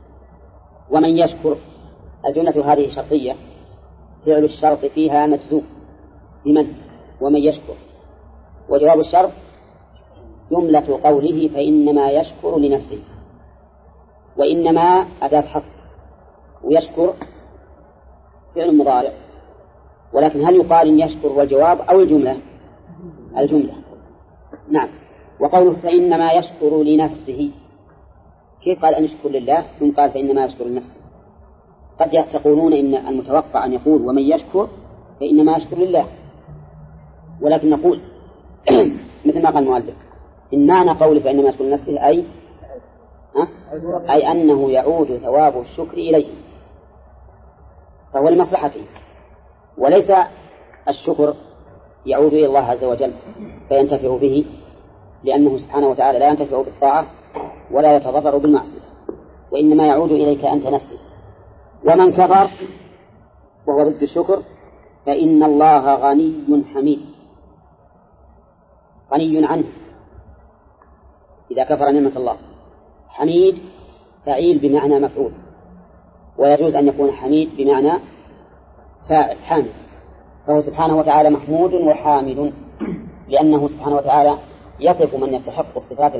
ومن يشكر، الجملة هذه شرطية، فعل الشرط فيها مجزوم بمن؟ ومن يشكر. وجواب الشرط جملة قوله فإنما يشكر لنفسه. وإنما أداة حصر، ويشكر فعل مضارع. ولكن هل يقال إن يشكر والجواب أو الجملة؟ الجملة. نعم. وقوله فإنما يشكر لنفسه، كيف قال أن يشكر لله ثم قال فإنما يشكر لنفسه؟ قد تقولون إن المتوقع أن يقول ومن يشكر فإنما يشكر لله، ولكن نقول مثل ما قال المؤلف: إن معنى قوله فإنما يشكر لنفسه أي أنه يعود ثواب الشكر إليه، فهو لمصلحته، وليس الشكر يعود إلى الله عز وجل فينتفع به، لأنه سبحانه وتعالى لا ينتفع بالطاعة ولا يتضرر بالمعصية، وإنما يعود إليك أنت نفسك. ومن كفر وهو ضد الشكر فإن الله غني حميد، غني عنه إذا كفر نعمة الله. حميد فعيل بمعنى مفعول، ويجوز أن يكون حميد بمعنى فاعل حامد، فهو سبحانه وتعالى محمود وحامد، لأنه سبحانه وتعالى يصف من يستحق الصفات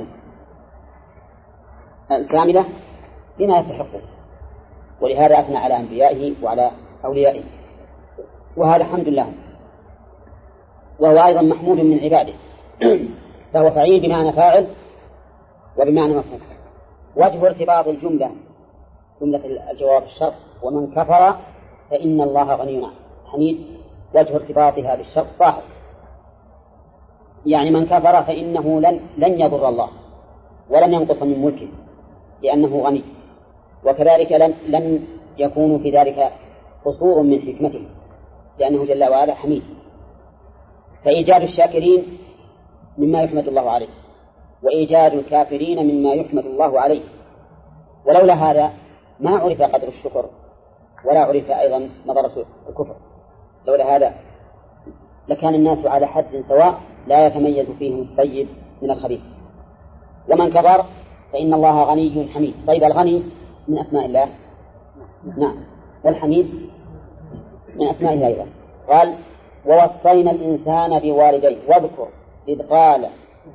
الكاملة بما يستحقه، ولهذا أثنى على أنبيائه وعلى أوليائه، وهذا حمد الله. وهو أيضا محمود من عباده، فهو فعيل بمعنى فاعل وبمعنى مفعول. وجه ارتباط الجملة، جملة الجواب الشرط ومن كفر فإن الله غني حميد، وجه ارتباطها بالشرط صاحب، يعني من كفر فإنه لن يضر الله ولن ينقص من ملكه لأنه غني، وكذلك لن يكون في ذلك قصور من حكمته لأنه جل وعلا حميد. فإيجاد الشاكرين مما يحمد الله عليه، وإيجاد الكافرين مما يحمد الله عليه، ولولا هذا ما عرف قدر الشكر ولا عرف أيضا مضرة الكفر. لولا هذا لكان الناس على حد سواء لا يتميز فيهم الطيب من الخبيث. ومن كفر فإن الله غني حميد. طيب الغني من أسماء الله، نعم، والحميد من أسمائه أيضا. قال ووصينا الإنسان بوالديه، واذكر إذ قال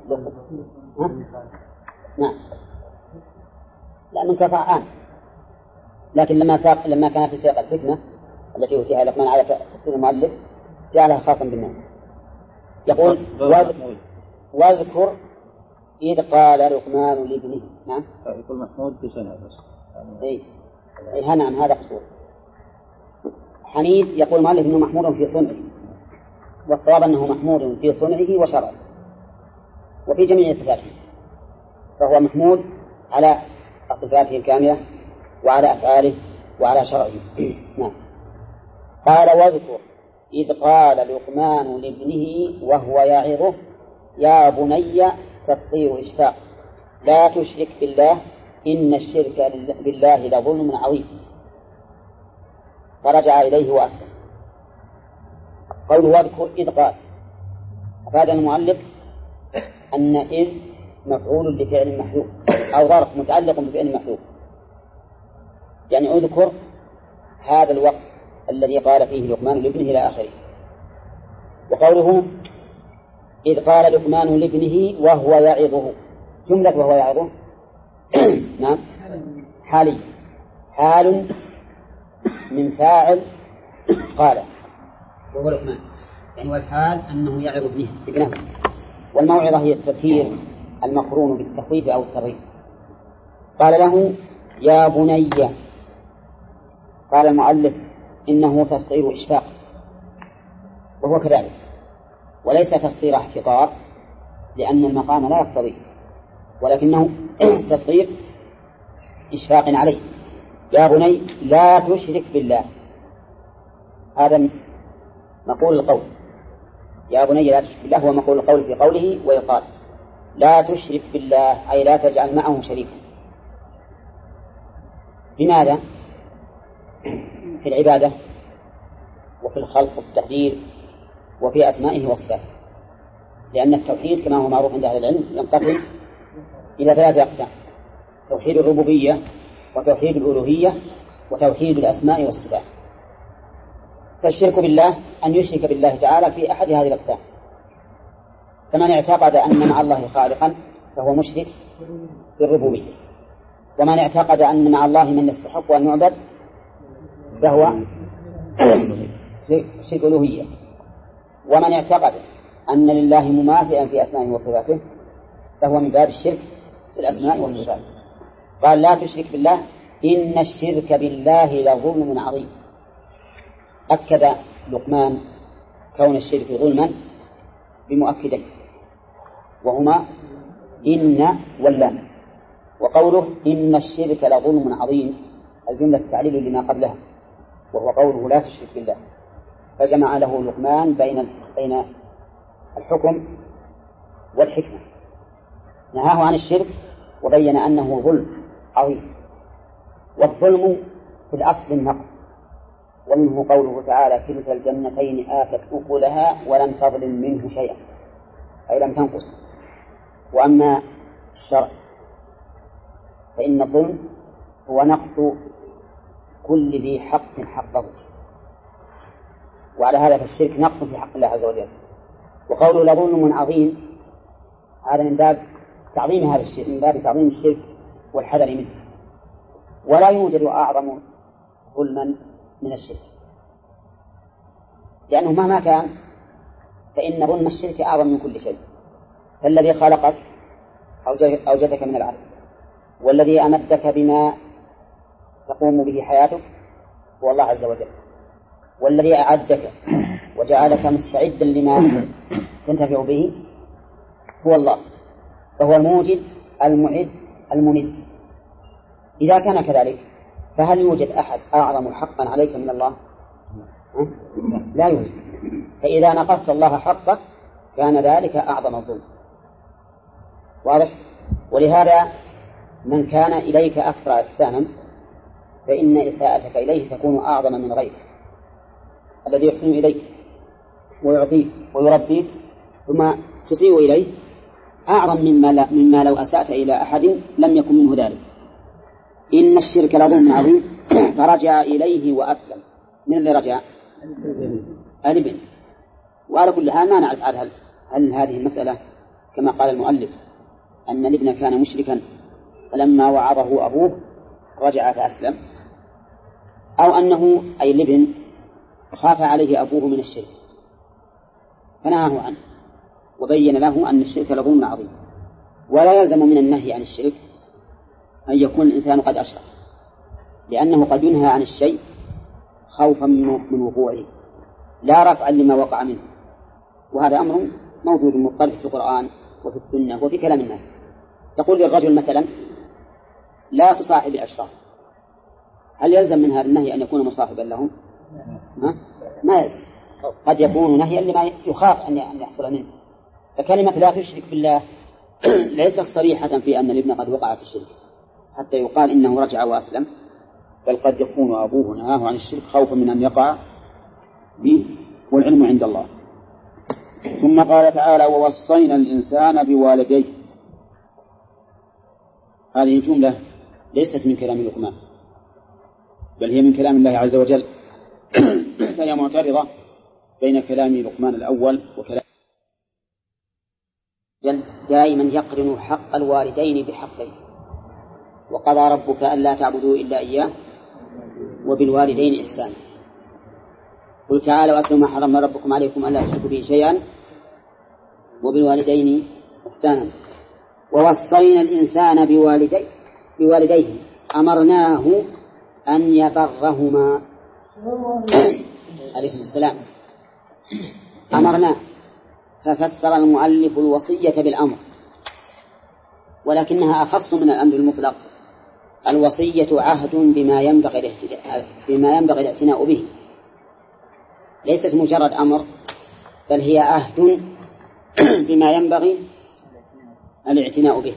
نعم، لا من كفر عام، لكن لما كان في سياق الفتنة التي أوتيها لقمان على تفسير المؤلف جعلها خاصا بالناس. يقول واذكر إذ قال لقمان لابنه. نعم يقول محمود في سنة بس. إيه نعم هذا قصور. حميد يقول مالك أنه محمود في صنعه، والصواب أنه محمود في صنعه وشرعه وفي جميع صفاته، فهو محمود على صفاته الكاملة وعلى أفعاله وعلى شرعه. نعم. قال واذكر إذ قال لقمان لابنه وهو يعظه يا بني تطير إشفاق لا تشرك بالله إن الشرك بالله لظلم عظيم. فرجع إليه وأسلم. قوله واذكر إذ قال أفاد المؤلف أن إذ مفعول لفعل محذوف أو ظرف متعلق بفعل محذوف، يعني اذكر هذا الوقت الذي قال فيه لقمان لابنه إلى آخره. وقوله إذ قال لقمان لابنه وهو يعظه، جملة وهو يعظه نعم حالي، حال من فاعل قال وهو لقمان، يعني والحال أنه يعظ ابنه. والموعظة هي التذكير المقرون بالتخويف أو الترغيب. قال له يا بني، قال المؤلف إنه تصغير إشفاق، وهو كذلك، وليس تصغير احتقار لأن المقام لا يقتضي، ولكنه تصغير إشفاق عليه. يا بني لا تشرك بالله، هذا مقول القول، يا بني لا تشرك بالله هو مقول القول في قوله ويقال لا تشرك بالله أي لا تجعل معه شريكا. لماذا؟ في العبادة وفي الخلق والتقدير وفي أسمائه وصفاته، لأن التوحيد كما هو معروف عند أهل العلم ينقسم إلى 3 أقسام: توحيد الربوبية وتوحيد الألوهية وتوحيد الأسماء والصفات. فالشرك بالله أن يشرك بالله تعالى في أحد هذه الأقسام، فمن اعتقد أن مع الله خالقا فهو مشرك بالربوبية، ومن اعتقد أن مع الله من يستحق أن يعبد فهو شرك الألوهية، ومن اعتقد أن لله مماثلا في أسمائه وصفاته فهو من باب الشرك في الأسماء والصفات. قال لا تشرك بالله إن الشرك بالله لظلم عظيم. أكد لقمان كون الشرك ظلما بمؤكدين، وهما إن واللام. وقوله إن الشرك لظلم عظيم الجملة تعليل لما قبلها، وهو قوله لا تشرك بالله، فجمع له لقمان بين الحكم والحكمة، نهاه عن الشرك وبين أنه ظلم عظيم. والظلم في الأصل النقص، ومنه قوله تعالى كلتا الجنتين آتت أكلها ولم تظلم منه شيئا أي لم تنقص. وأما الشرع فإن الظلم هو نقص كل ذي حق حقه، وعلى هذا فالشرك نقص في حق الله عز وجل. وقوله لظلم عظيم هذا من باب تعظيم هذا الشرك، من باب تعظيم الشرك والحذر منه، ولا يوجد أعظم ظلما من الشرك، لأنه مهما كان فإن ظلم الشرك أعظم من كل شيء. فالذي خلقك أوجدك من العدم، والذي أمدك بما تقوم به حياتك هو الله عز وجل، والذي أعدك وجعلك مستعدا لما تنتفع به هو الله، فهو الموجد المعد الممد. إذا كان كذلك فهل يوجد أحد أعظم حقا عليك من الله؟ لا يوجد. فإذا نقصت الله حقك كان ذلك أعظم الظلم. واضح؟ ولهذا من كان إليك أكثر إحسانا فإن إساءتك إليه تكون أعظم من غيره. الذي يحسن إليك ويعطيك ويربيك ثم تسيء إليه أعظم مما لو أسأت إلى أحد لم يكن منه ذلك. إن الشرك لظلم عظيم. فرجع إليه وأسلم. من اللي رجع؟ الابن. وعلى كل حال ما نعرف هل هذه المسألة كما قال المؤلف أن الابن كان مشركا فلما وعظه أبوه رجع فأسلم، أو أنه أي الابن خاف عليه أبوه من الشرك فنهاه عنه وبين له أن الشرك لظلم عظيم. ولا يلزم من النهي عن الشرك أن يكون الإنسان قد أشرك، لأنه قد ينهى عن الشيء خوفا من وقوعه لا رفعا لما وقع منه، وهذا أمر موجود مضطرد في القرآن وفي السنة وفي كلام الناس. يقول للرجل مثلا لا تصاحب الأشراف، هل يلزم من هذا النهي أن يكون مصاحبا لهم؟ ما يلزم، قد يكون نهيا لما يخاف أن يحصل منه. فكلمة لا تشرك بالله ليست صريحة في أن الابن قد وقع في الشرك حتى يقال إنه رجع وأسلم، بل قد يكون أبوه نهاه عن الشرك خوفا من أن يقع به، والعلم عند الله. ثم قال تعالى ووصينا الإنسان بوالديه. هذه الجملة ليست من كلام لقمان بل هي من كلام الله عز وجل، فهي معترضة بين كلام لقمان الأول وكلام دائما يقرن حق الوالدين بحقين، وقضى ربك ألا تعبدوا إلا إياه وبالوالدين إحسانا. قل تعالوا أتلوا ما حرم ربكم عليكم ألا تشركوا به شيئا وبالوالدين إحسانا. ووصينا الإنسان بوالديه أمرناه أن يبرهما. عليكم السلام. أمرناه، ففسر المؤلف الوصية بالأمر، ولكنها أخص من الأمر المطلق. الوصية عهد بما ينبغي الاعتناء به، ليست مجرد أمر، بل هي عهد بما ينبغي الاعتناء به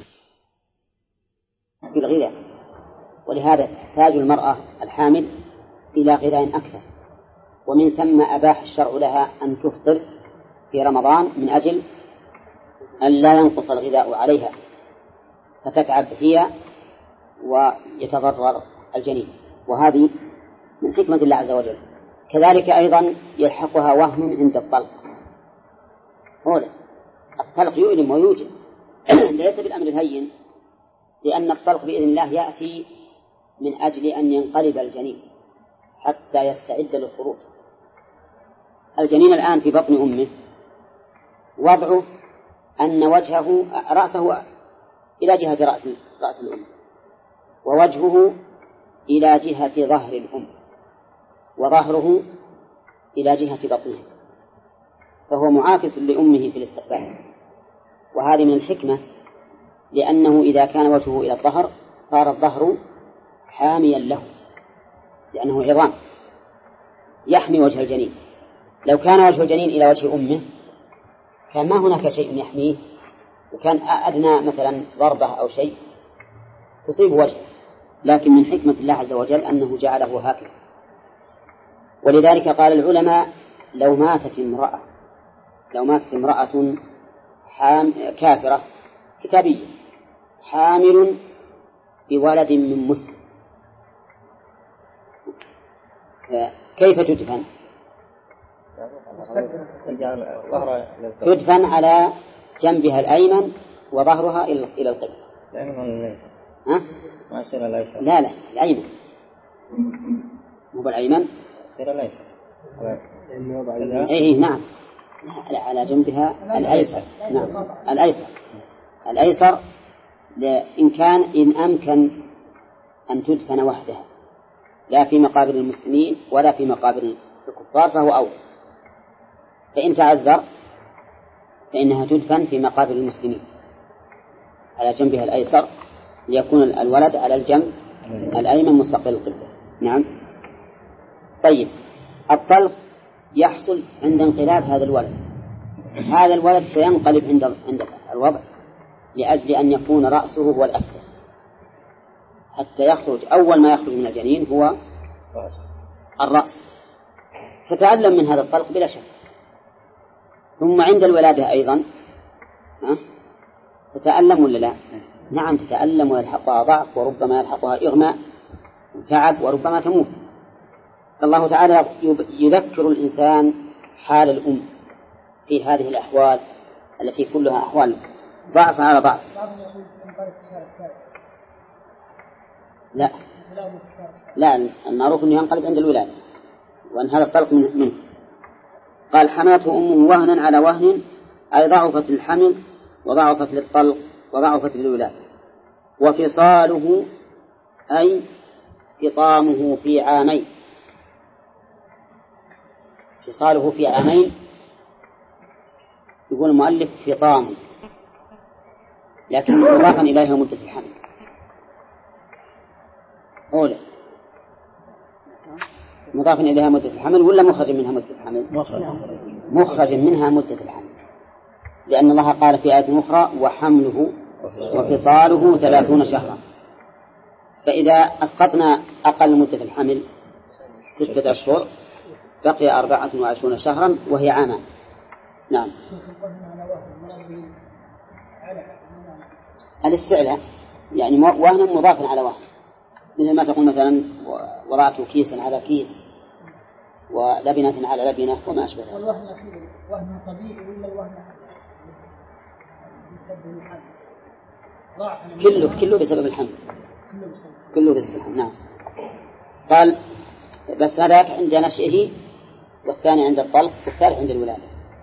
في الغذاء. ولهذا تحتاج المرأة الحامل إلى غذاء أكثر، ومن ثم أباح الشرع لها أن تفطر في رمضان من أجل أن لا ينقص الغذاء عليها فتتعب هي ويتضرر الجنين، وهذه من حكمة الله عز وجل. كذلك أيضا يلحقها وهم عند الطلق. الطلق يؤلم ويوجد ليس بالأمر الهين، لأن الطلق بإذن الله يأتي من أجل أن ينقلب الجنين حتى يستعد للخروج. الجنين الآن في بطن أمه وضعه أن وجهه رأسه إلى جهة رأس الأم، ووجهه إلى جهة ظهر الأم، وظهره إلى جهة بطنه، فهو معاكس لأمه في الاستقبال. وهذه من الحكمة، لأنه إذا كان وجهه إلى الظهر صار الظهر حاميا له، لأنه عظام يحمي وجه الجنين. لو كان وجه الجنين إلى وجه أمه كان ما هناك شيء يحميه، وكان أدنى مثلا ضربة أو شيء تصيب وجهه، لكن من حكمة الله عز وجل أنه جعله هكذا. ولذلك قال العلماء لو ماتت امرأة كافرة كتابية حامل بولد من مسلم، كيف تدفن؟ تدفن على جنبها الأيمن وظهرها إلى القبلة. ما يصير الأيسر؟ لا الأيمن، مو بالأيمن. إيه نعم، لا على جنبها الأيسر. نعم الأيسر إن أمكن أن تدفن وحدها لا في مقابر المسلمين ولا في مقابر الكفار فهو أول. فإن تعذر فإنها تدفن في مقابر المسلمين على جنبها الأيسر، ليكون الولد على الجنب الأيمن مستقبل القبلة. نعم. طيب، الطلق يحصل عند انقلاب هذا الولد سينقلب عند الوضع، لأجل أن يكون رأسه هو الأسفل حتى يخرج. أول ما يخرج من الجنين هو الرأس، تتألم من هذا الطلق بلا شك. ثم عند الولادة أيضا تتألم ولا لا؟ نعم تتألم، ويلحقها ضعف، وربما يلحقها إغماء وتعب، وربما تموت. الله تعالى يذكر الإنسان حال الأم في هذه الأحوال التي كلها أحوال ضعف على ضعف. لا المعروف أنه ينقلب عند الولادة، وأن هذا الطلق منه. قال حملته أمه وهنا على وهن، أي ضعفت الحمل وضعفت للطلق وضعفت للولادة. وفصاله أي فطامه في عامين. فصاله في عامين يقول المؤلف فطام، لكن مضافا إليها مدة الحمل. أولى مضافا إليها مدة الحمل ولا مخرج منها مدة الحمل؟ مخرج منها مدة الحمل، لأن الله قال في آية أخرى وحمله وفصاله 30 شهرا. فإذا أسقطنا أقل مدة الحمل 6 أشهر بقي 24 شهرا وهي عامان. نعم. الاستعلاء يعني وهن مضاف على وهن، مثل ما تقول مثلا وضعت كيسا على كيس ولبنة على لبنة وما أشبه ذلك. والوهن وهن طبيعي ولا الوهن كله بسبب الحمل. كله بسبب الحمل. نعم. قال بس هذاك عند نشئه، والثاني عند الطلق، والثالث عند الولادة.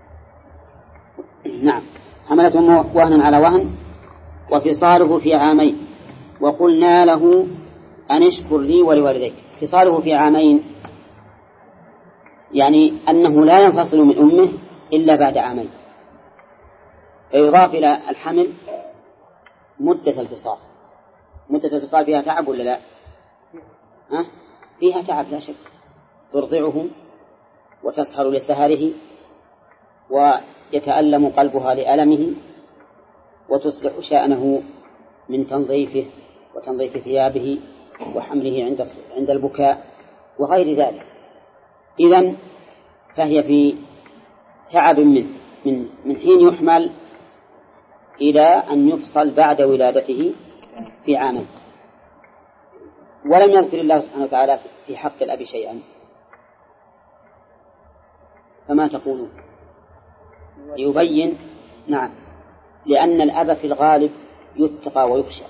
نعم. حملته وهنا على وهن وفصاله في عامين. وقلنا له أن اشكر لي ولوالديك. فصاله في عامين يعني أنه لا ينفصل من أمه إلا بعد عامين، فيضاف إلى الحمل مدة الفصال. مدة الفصال فيها تعب ولا لا؟ فيها تعب لا شك، ترضعه وتسهر لسهره ويتألم قلبها لألمه وتصلح شأنه من تنظيفه وتنظيف ثيابه وحمله عند البكاء وغير ذلك. إذن فهي في تعب من حين يحمل إلى أن يفصل بعد ولادته في عامين. ولم يذكر الله سبحانه وتعالى في حق الأب شيئا، فما تقولون؟ يبين. نعم. لأن الأب في الغالب يتقى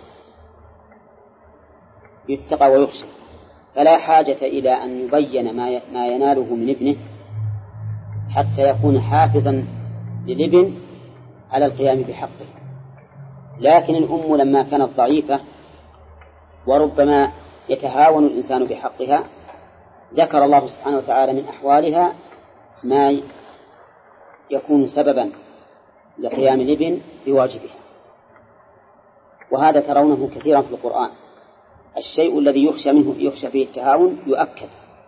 ويخشى، فلا حاجة إلى أن يبين ما يناله من ابنه حتى يكون حافظا للابن على القيام بحقه. لكن الأم لما كانت ضعيفة وربما يتهاون الإنسان بحقها، ذكر الله سبحانه وتعالى من أحوالها ما يكون سببا لقيام الابن بواجبها. وهذا ترونه كثيرا في القرآن. الشيء الذي يخشى فيه التهاون يؤكد.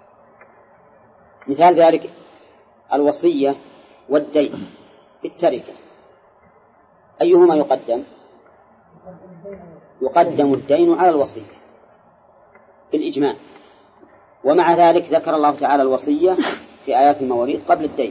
مثال ذلك الوصية والدين في التركة، أيهما يقدم؟ يقدم الدين على الوصية بالإجماع. ومع ذلك ذكر الله تعالى الوصية في آيات المواريث قبل الدين،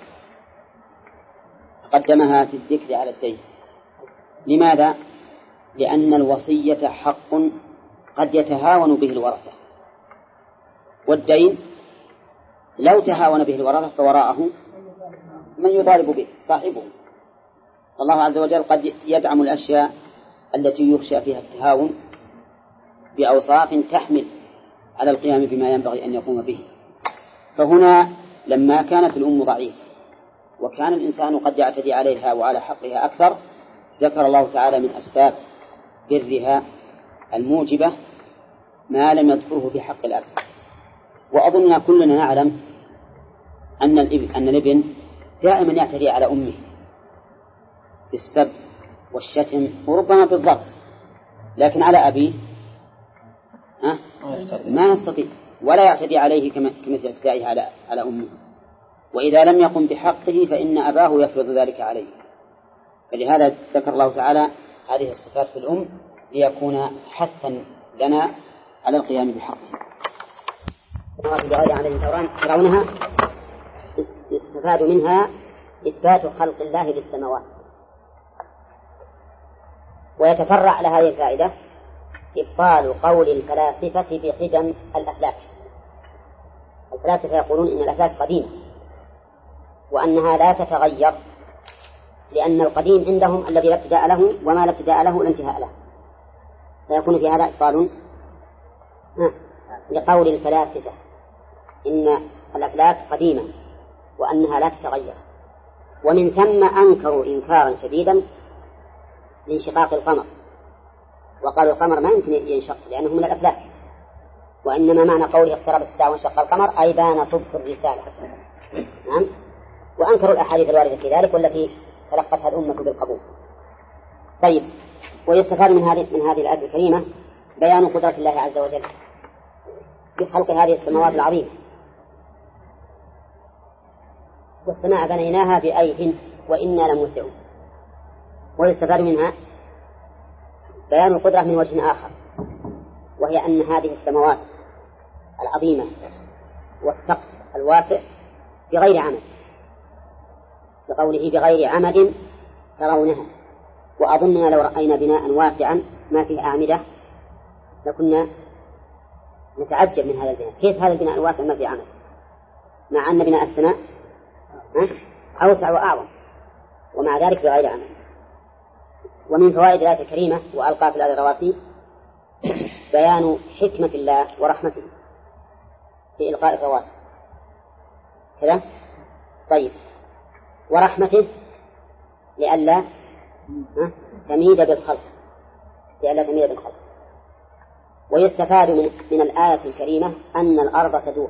قدمها في الذكر على الدين. لماذا؟ لأن الوصية حق قد يتهاون به الورثة، والدين لو تهاون به الورثة فوراءه من يطالب به صاحبه. الله عز وجل قد يدعم الأشياء التي يخشى فيها التهاون بأوصاف تحمل على القيام بما ينبغي أن يقوم به. فهنا لما كانت الأم ضعيفة وكان الإنسان قد يعتدي عليها وعلى حقها أكثر، ذكر الله تعالى من أسباب برها الموجبة ما لم يذكره في حق الأب. وأظننا كلنا نعلم أن الابن دائما يعتدي على أمه بالسب والشتم وربما بالضرب، لكن على أبيه ما يستطيع ولا يعتدي عليه كمثل اعتدائه على أمه. وإذا لم يقم بحقه فإن أباه يفرض ذلك عليه. فلهذا ذكر الله تعالى هذه الصفات في الأم ليكون حثا لنا على القيام بحقه. ترونها يستفاد منها إثبات خلق الله للسماوات. ويتفرع على هذه الفائدة إبطال قول الفلاسفة بقدم الأفلاك. الفلاسفة يقولون إن الأفلاك قديمة وأنها لا تتغير، لأن القديم عندهم الذي لا ابتداء له وما لا ابتداء له لا انتهاء له، فيكون في هذا إبطال لقول الفلاسفة إن الأفلاك قديمة وأنها لا تتغير. ومن ثم أنكروا إنكارا شديدا لانشقاق القمر، وقالوا القمر ما يمكن ينشق لأنه من الأفلاك، وإنما معنى قوله اقتربت الساعة وانشق القمر أي بان صدق الرسالة. نعم. وأنكروا الأحاديث الواردة في ذلك والتي تلقتها الأمة بالقبول. طيب، ويستفاد من هذه الآية الكريمة بيان قدرة الله عز وجل في خلق هذه السماوات العظيمة. والسماء بنيناها بأيد وإنا لموسعون. ويستفاد منها بيان القدرة من وجه آخر، وهي أن هذه السماوات العظيمة والسقف الواسع بغير عمد، بقوله بغير عمد ترونها. وأظننا لو رأينا بناء واسعا ما فيه أعمدة لكنا نتعجب من هذا البناء، كيف هذا البناء الواسع ما فيه عمد، مع أن بناء السماء أوسع وأعظم، ومع ذلك بغير عمد. ومن فوائد الآية الكريمة وألقى في الآية الرواسي بيان حكمة الله ورحمته في إلقاء الرواسي كذا. طيب، ورحمته لئلا تميد بالخلق، لئلا تميد بالخلق. ويستفاد من الآية الكريمة أن الأرض تدور.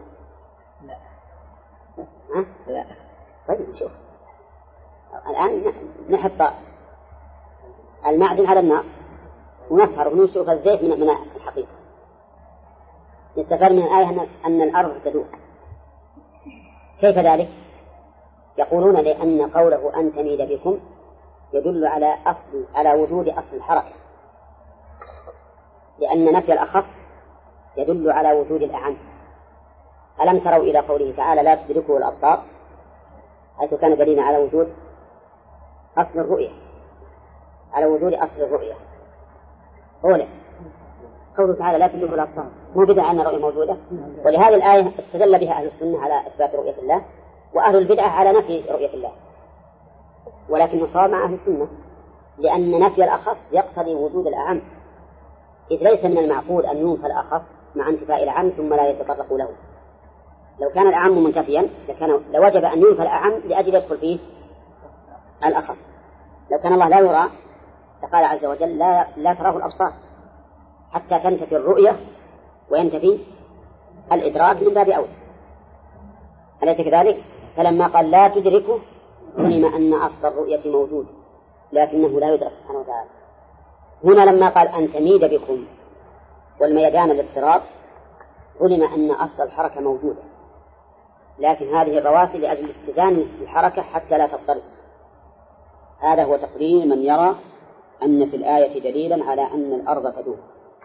لا. طيب شوف، الآن نحط المعدن على النار ونسهر ونشوف الزيت من الحقيقة. يستفاد من الآية أن الأرض تدور. كيف ذلك؟ يقولون لأن قوله أن تميد بكم يدل على وجود أصل الحركة، لأن نفي الأخص يدل على وجود الأعم. ألم تروا إلى قوله تعالى لا تدركه الأبصار، حيث كان دليلا على وجود أصل الرؤية، على وجود أصل الرؤية. أولا قوله تعالى لا تدركه الأبصار مو بدعة أن الرؤية موجودة، ولهذه الآية استدل بها أهل السنة على إثبات رؤية الله، وأهل البدعة على نفي رؤية الله. ولكن الصواب مع أهل السنة، لأن نفي الأخص يقتضي وجود الأعم، إذ ليس من المعقول أن ينفى الأخص مع انتفاء الأعم ثم لا يتطرق له. لو كان الأعم منتفيا لوجب أن ينفى الأعم لأجل يدخل فيه الأخص. لو كان الله لا يرى فقال عز وجل لا تراه الأبصار، حتى تنتفي الرؤية وينتفي الإدراك من باب أولى. أليس كذلك؟ فلما قال لا تدركه علم أن أصل الرؤية موجود لكنه لا يدرك سبحانه وتعالى. هنا لما قال أن تميد بكم والميدان الاضطراب علم أن أصل الحركة موجودة، لكن هذه الرواسي لأجل اتزان الحركة حتى لا تضطرب. هذا هو تقرير من يرى أن في الآية دليلا على أن الأرض تدور.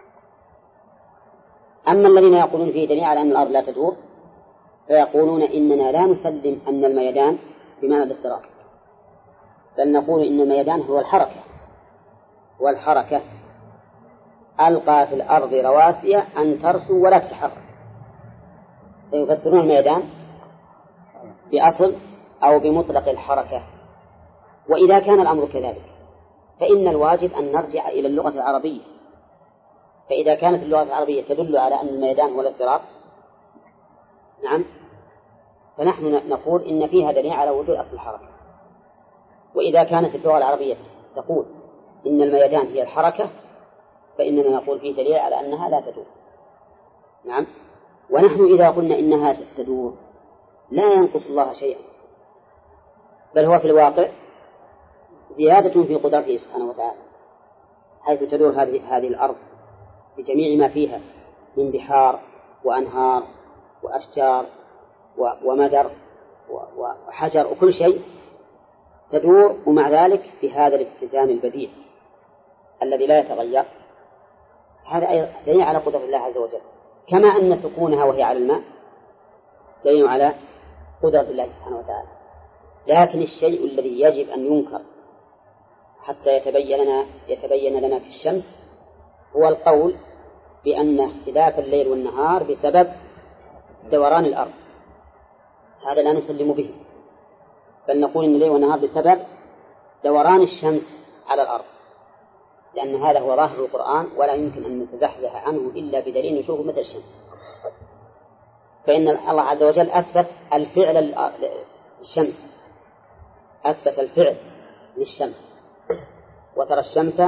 أما الذين يقولون فيه دليل على أن الأرض لا تدور فيقولون إننا لا نسلم أن الميدان بمعنى الاضطراب، بل نقول إن الميدان هو الحركة، والحركة ألقى في الأرض رواسي أن ترسو ولا تتحرك، فيفسرون الميدان بأصل أو بمطلق الحركة. وإذا كان الأمر كذلك فإن الواجب أن نرجع إلى اللغة العربية، فإذا كانت اللغة العربية تدل على أن الميدان هو الاضطراب نعم، فنحن نقول إن فيها دليل على وجود أصل الحركة. وإذا كانت اللغة العربية تقول إن الميدان هي الحركة فإننا نقول فيه دليل على أنها لا تدور نعم. ونحن إذا قلنا إنها تدور لا ينقص الله شيئا، بل هو في الواقع زيادة في قدرته سبحانه وتعالى، حيث تدور هذه الأرض بجميع ما فيها من بحار وأنهار وأشجار ومدر وحجر وكل شيء تدور، ومع ذلك في هذا الاتزان البديع الذي لا يتغير. هذا دليل على قدرة الله عز وجل، كما أن سكونها وهي على الماء دليل على قدرة الله سبحانه وتعالى. لكن الشيء الذي يجب أن ينكر حتى يتبين لنا في الشمس هو القول بأن اختلاف الليل والنهار بسبب دوران الأرض، هذا لا نسلم به، بل نقول إن الليل والنهار بسبب دوران الشمس على الأرض، لأن هذا هو ظاهر القرآن ولا يمكن أن نتزحزح عنه إلا بدليل نشوفه مثل الشمس. فإن الله عز وجل أثبت الفعل للشمس، أثبت الفعل للشمس، وترى الشمس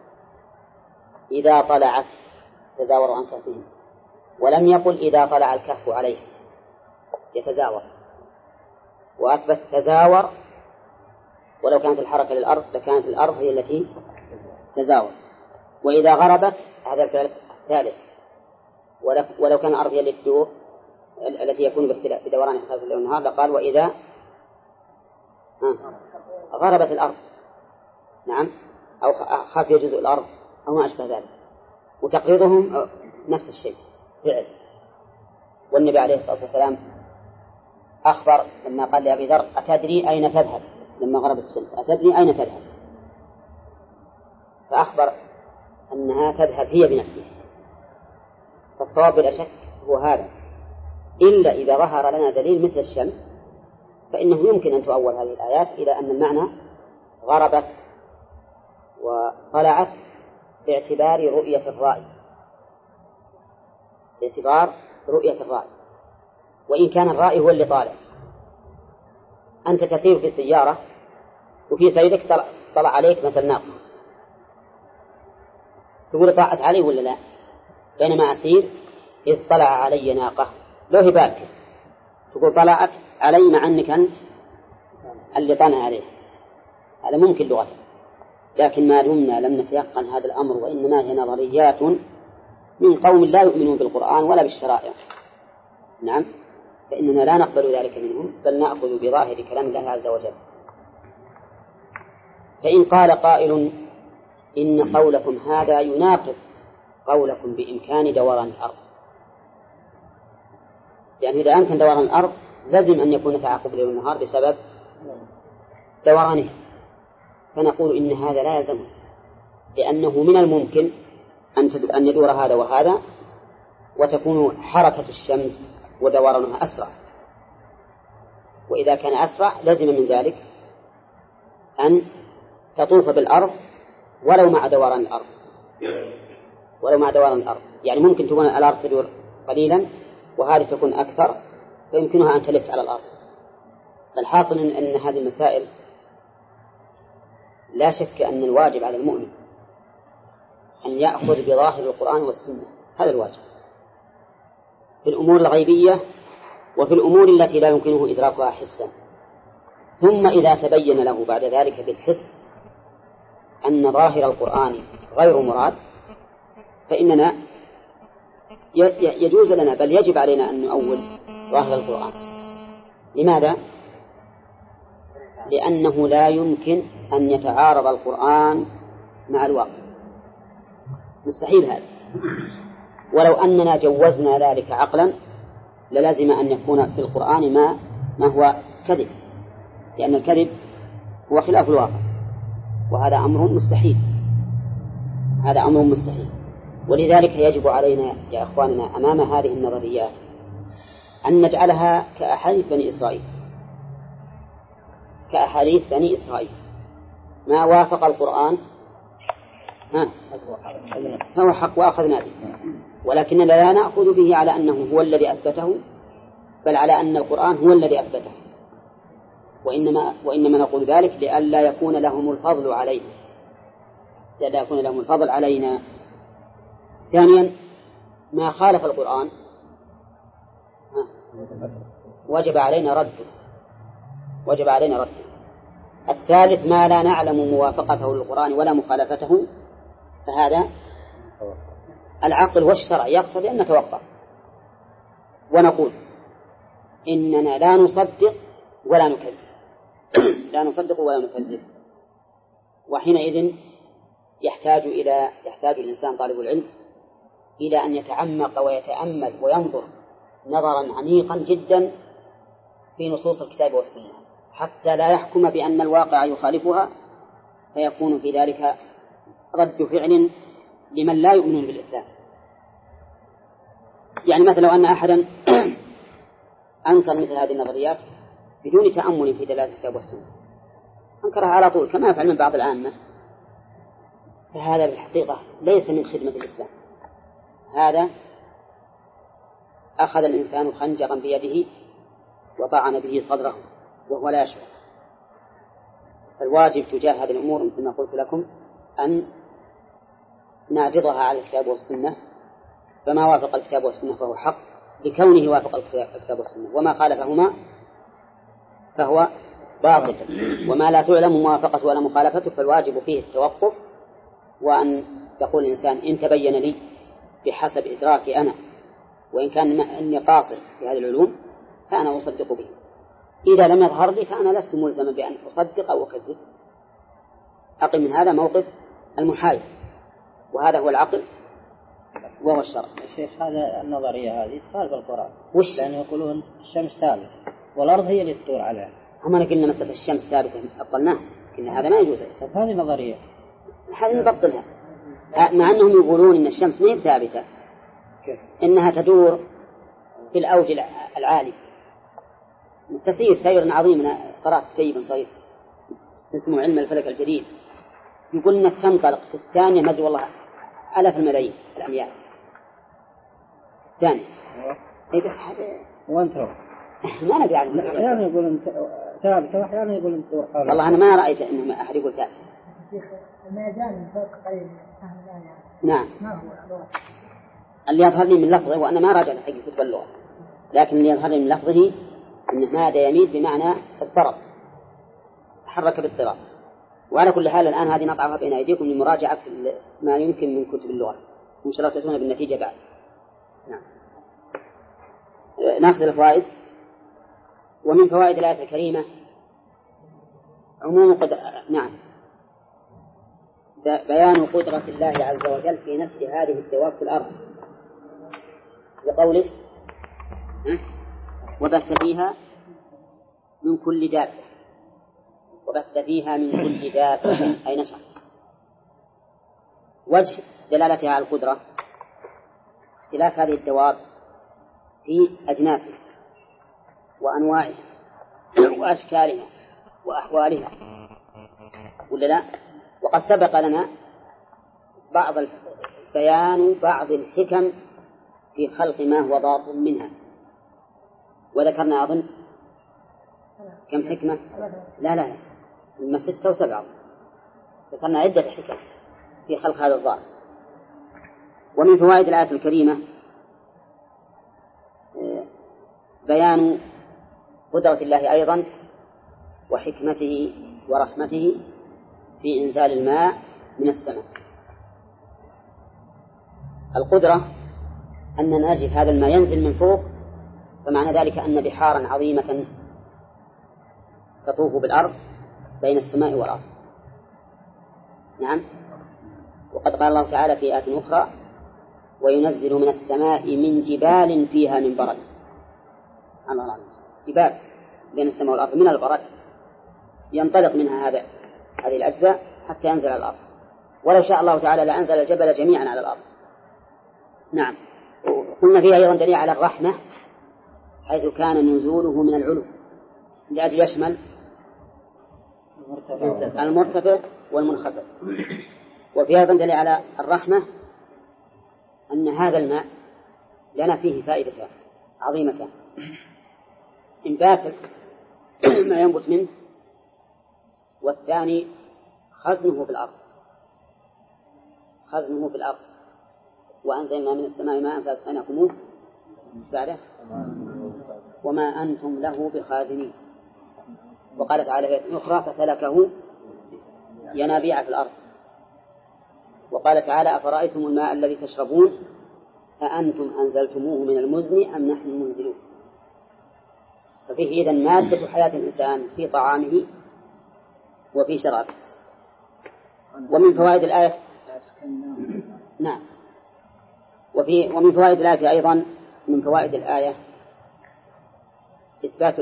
إذا طلعت تزاور عن كهفهم، ولم يقل إذا طلع الكهف عليه يتزاور، وأثبت تزاور، ولو كانت الحركة للأرض لكانت الأرض هي التي تزاور. وإذا غربت هذا الفعل الثالث، ولو كان الأرض هي التي يكون بدوران خلف الليل والنهار لقال وإذا غربت الأرض، نعم، أو خفي جزء الأرض أو ما أشبه ذلك، وتقريضهم نفس الشيء فعل. والنبي عليه الصلاة والسلام أخبر لما قال لأبي ذر أتدري أين تذهب لما غربت الشمس، أتدري أين تذهب، فأخبر أنها تذهب هي بنفسها. فالصواب بلا شك هو هذا، إلا إذا ظهر لنا دليل مثل الشمس فإنه يمكن أن تؤول هذه الآيات إلى أن المعنى غربت وطلعت باعتبار رؤية الرائي، باعتبار رؤية الرائي. وإن كان الرائي هو اللي طالع، أنت تسير في السيارة وفي سيدك طلع عليك مثل ناقة، تقول طلعت علي ولا لا؟ بينما أسير إذ طلع علي ناقة، لو هبالك تقول طلعت علي مع أنك أنت اللي طلع عليه، هذا ممكن لغة. لكن ما دمنا لم نتيقن هذا الأمر وإنما هي نظريات من قوم لا يؤمنون بالقرآن ولا بالشرائع، نعم، فإننا لا نقبل ذلك منهم، بل نأخذ بظاهر كلام الله عز وجل. فإن قال قائل إن قولكم هذا يناقض قولكم بإمكان دوران الأرض، يعني إذا أمكن دوران الأرض لازم أن يكون تعاقب الليل والنهار بسبب دورانه، فنقول إن هذا لا يلزم، لأنه من الممكن أن يدور هذا وهذا وتكون حركة الشمس ودورانها أسرع، وإذا كان أسرع لازم من ذلك أن تطوف بالأرض ولو مع دوران الأرض، ولو مع دوران الأرض، يعني ممكن تكون الأرض تدور قليلا وهذه تكون أكثر فيمكنها أن تلف على الأرض. فالحاصل أن هذه المسائل لا شك أن الواجب على المؤمن أن يأخذ بظاهر القرآن والسنة، هذا الواجب في الأمور الغيبية وفي الأمور التي لا يمكنه إدراكها حسا. ثم إذا تبين له بعد ذلك بالحس أن ظاهر القرآن غير مراد فإننا يجوز لنا بل يجب علينا أن نؤول ظاهر القرآن. لماذا؟ لأنه لا يمكن أن يتعارض القرآن مع الواقع، مستحيل هذا. ولو أننا جوزنا ذلك عقلا للازم أن يكون في القرآن ما هو كذب، لأن الكذب هو خلاف الواقع، وهذا أمر مستحيل، هذا أمر مستحيل. ولذلك يجب علينا يا أخواننا أمام هذه النظريات أن نجعلها كأحاديث بني إسرائيل، كأحاديث بني إسرائيل، ما وافق القرآن فهو حق وأخذنا به، ولكننا لا نأخذ به على أنه هو الذي أثبته، بل على أن القرآن هو الذي أثبته، وإنما نقول ذلك لئلا يكون لهم الفضل علينا، لئلا يكون لهم الفضل علينا. ثانيا ما خالف القرآن وجب علينا رده، وجب علينا رده. الثالث ما لا نعلم موافقته للقرآن ولا مخالفته، فهذا العقل والشرع يقتضي أن نتوقف ونقول إننا لا نصدق ولا نكذب لا نصدق ولا نكذب. وحينئذ يحتاج الإنسان طالب العلم إلى أن يتعمق ويتأمل وينظر نظرا عميقا جدا في نصوص الكتاب والسنة حتى لا يحكم بأن الواقع يخالفها فيكون في ذلك رد فعل لمن لا يؤمن بالإسلام. يعني مثلا لو أن أحدا أنكر مثل هذه النظريات بدون تأمل في دلالة الكتاب والسنة، أنكرها على طول كما يفعل من بعض العامة، فهذا بالحقيقة ليس من خدمة الإسلام. هذا أخذ الإنسان خنجرا بيده وطعن به صدره وهو لا يشعر. فالواجب تجاه هذه الأمور مثل ما قلت لكم أن نعرضها على الكتاب والسنة، فما وافق الكتاب والسنة فهو حق بكونه وافق الكتاب والسنة، وما خالفهما فهو باطل. وما لا تعلم موافقة ولا مخالفته فالواجب فيه التوقف، وأن يقول الإنسان إن تبين لي بحسب إدراكي أنا وإن كان أني قاصر في هذه العلوم فأنا أصدق به، إذا لم يظهر لي فأنا لست ملزما بأن أصدق أو أكذب. أقم من هذا موقف المحايد، وهذا هو العقل وهو الشرع. الشيخ هذا النظرية هذه تخالف القرآن، لأنه يقولون الشمس ثابتة والأرض هي اللي تدور عليها. هم قلنا مثل الشمس ثابتة أبطلناه، قلنا هذا ما يجوز. هذه نظرية هذه نبطلها، مع أنهم يقولون إن الشمس ما هي ثابتة، إنها تدور في الأوج العالي، تسير سير عظيم. أنا قرأت كتيبا صغير اسمه علم الفلك الجديد، يقول إنك تنطلق في الثانية مد والله آلاف الملايين الأميال الثانية. إيه بس وين تروح؟ ما ندري عنه. أحيانا يقول أنت ثابتة وأحيانا يقول أنت تدور حولها. والله أنا ما رأيت إنه أحد يقول ثابت. الميزان من فوق قليل. نعم. ما هو اللي يظهر لي من لفظه، وأنا ما راجعت حق كتب اللغة، لكن اللي يظهر لي من لفظه أن هذا يميل بمعنى الضرب، تحرك باضطراب. وعلى كل حال الآن هذه نضعها بين أيديكم لمراجعة ما يمكن من كتب اللغة، وإن شاء الله تأتون بالنتيجة بعد. نعم. ناخذ الفوائد. ومن فوائد الآية الكريمة عموم نعم بيان قدرة الله عز وجل في نفس هذه الدواب في الأرض، بقوله وبث فيها من كل دابة، وبث فيها من كل دابة أي نشر. وجه دلالتها على القدرة اختلاف هذه الدواب في أجناسها وأنواعها وأشكالها وأحوالها، ولا لا؟ وقد سبق لنا بيان بعض الحكم في خلق ما هو ضار منها، وذكرنا أظن كم حكمة؟ لا إما 6 و7. ذكرنا عدة حكم في خلق هذا الضار. ومن فوائد الآية الكريمة بيان قدرة الله أيضا وحكمته ورحمته في إنزال الماء من السماء. القدرة أن نجد هذا الماء ينزل من فوق، فمعنى ذلك أن بحارا عظيمة تطوف بالأرض بين السماء والأرض. نعم. وقد قال الله تعالى في آية أخرى وينزل من السماء من جبال فيها من برد. سبحان الله العظيم، جبال بين السماء والأرض من البرد ينطلق منها هذه الأجزاء حتى ينزل على الأرض، ولو شاء الله تعالى لأنزل الجبل جميعا على الأرض. نعم. قلنا فيها أيضا دليل على الرحمة حيث كان نزوله من العلو لأجل يشمل المرتفع والمنخفض. وفي أيضا دليل على الرحمة أن هذا الماء لنا فيه فائدة عظيمة: إنبات ما ينبت منه، والثاني خزنه في الأرض. وأنزلنا من السماء ماء فأسقيناكموه بعده وما أنتم له بخازنين. وقال تعالى في أخرى فسلكه ينابيع في الأرض. وقال تعالى أفرأيتم الماء الذي تشربون أأنتم أنزلتموه من المزن أم نحن المنزلون. ففيه إذن مادة حياة الإنسان في طعامه وفي شرابه. ومن فوائد الآية نعم ومن فوائد الآية أيضا من فوائد الآية إثبات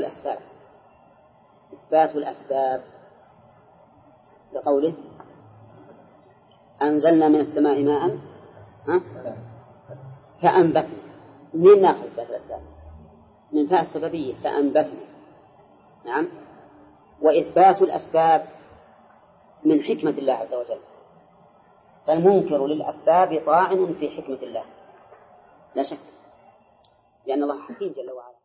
الأسباب لقوله أنزلنا من السماء ماء فأنبتنا. منين نأخذ إثبات الأسباب؟ من فاء السببية فأنبتنا. نعم. وإثبات الأسباب من حكمة الله عز وجل، فالمنكر للأسباب طاعن في حكمة الله لا شك، لأن الله حكيم جل وعلا.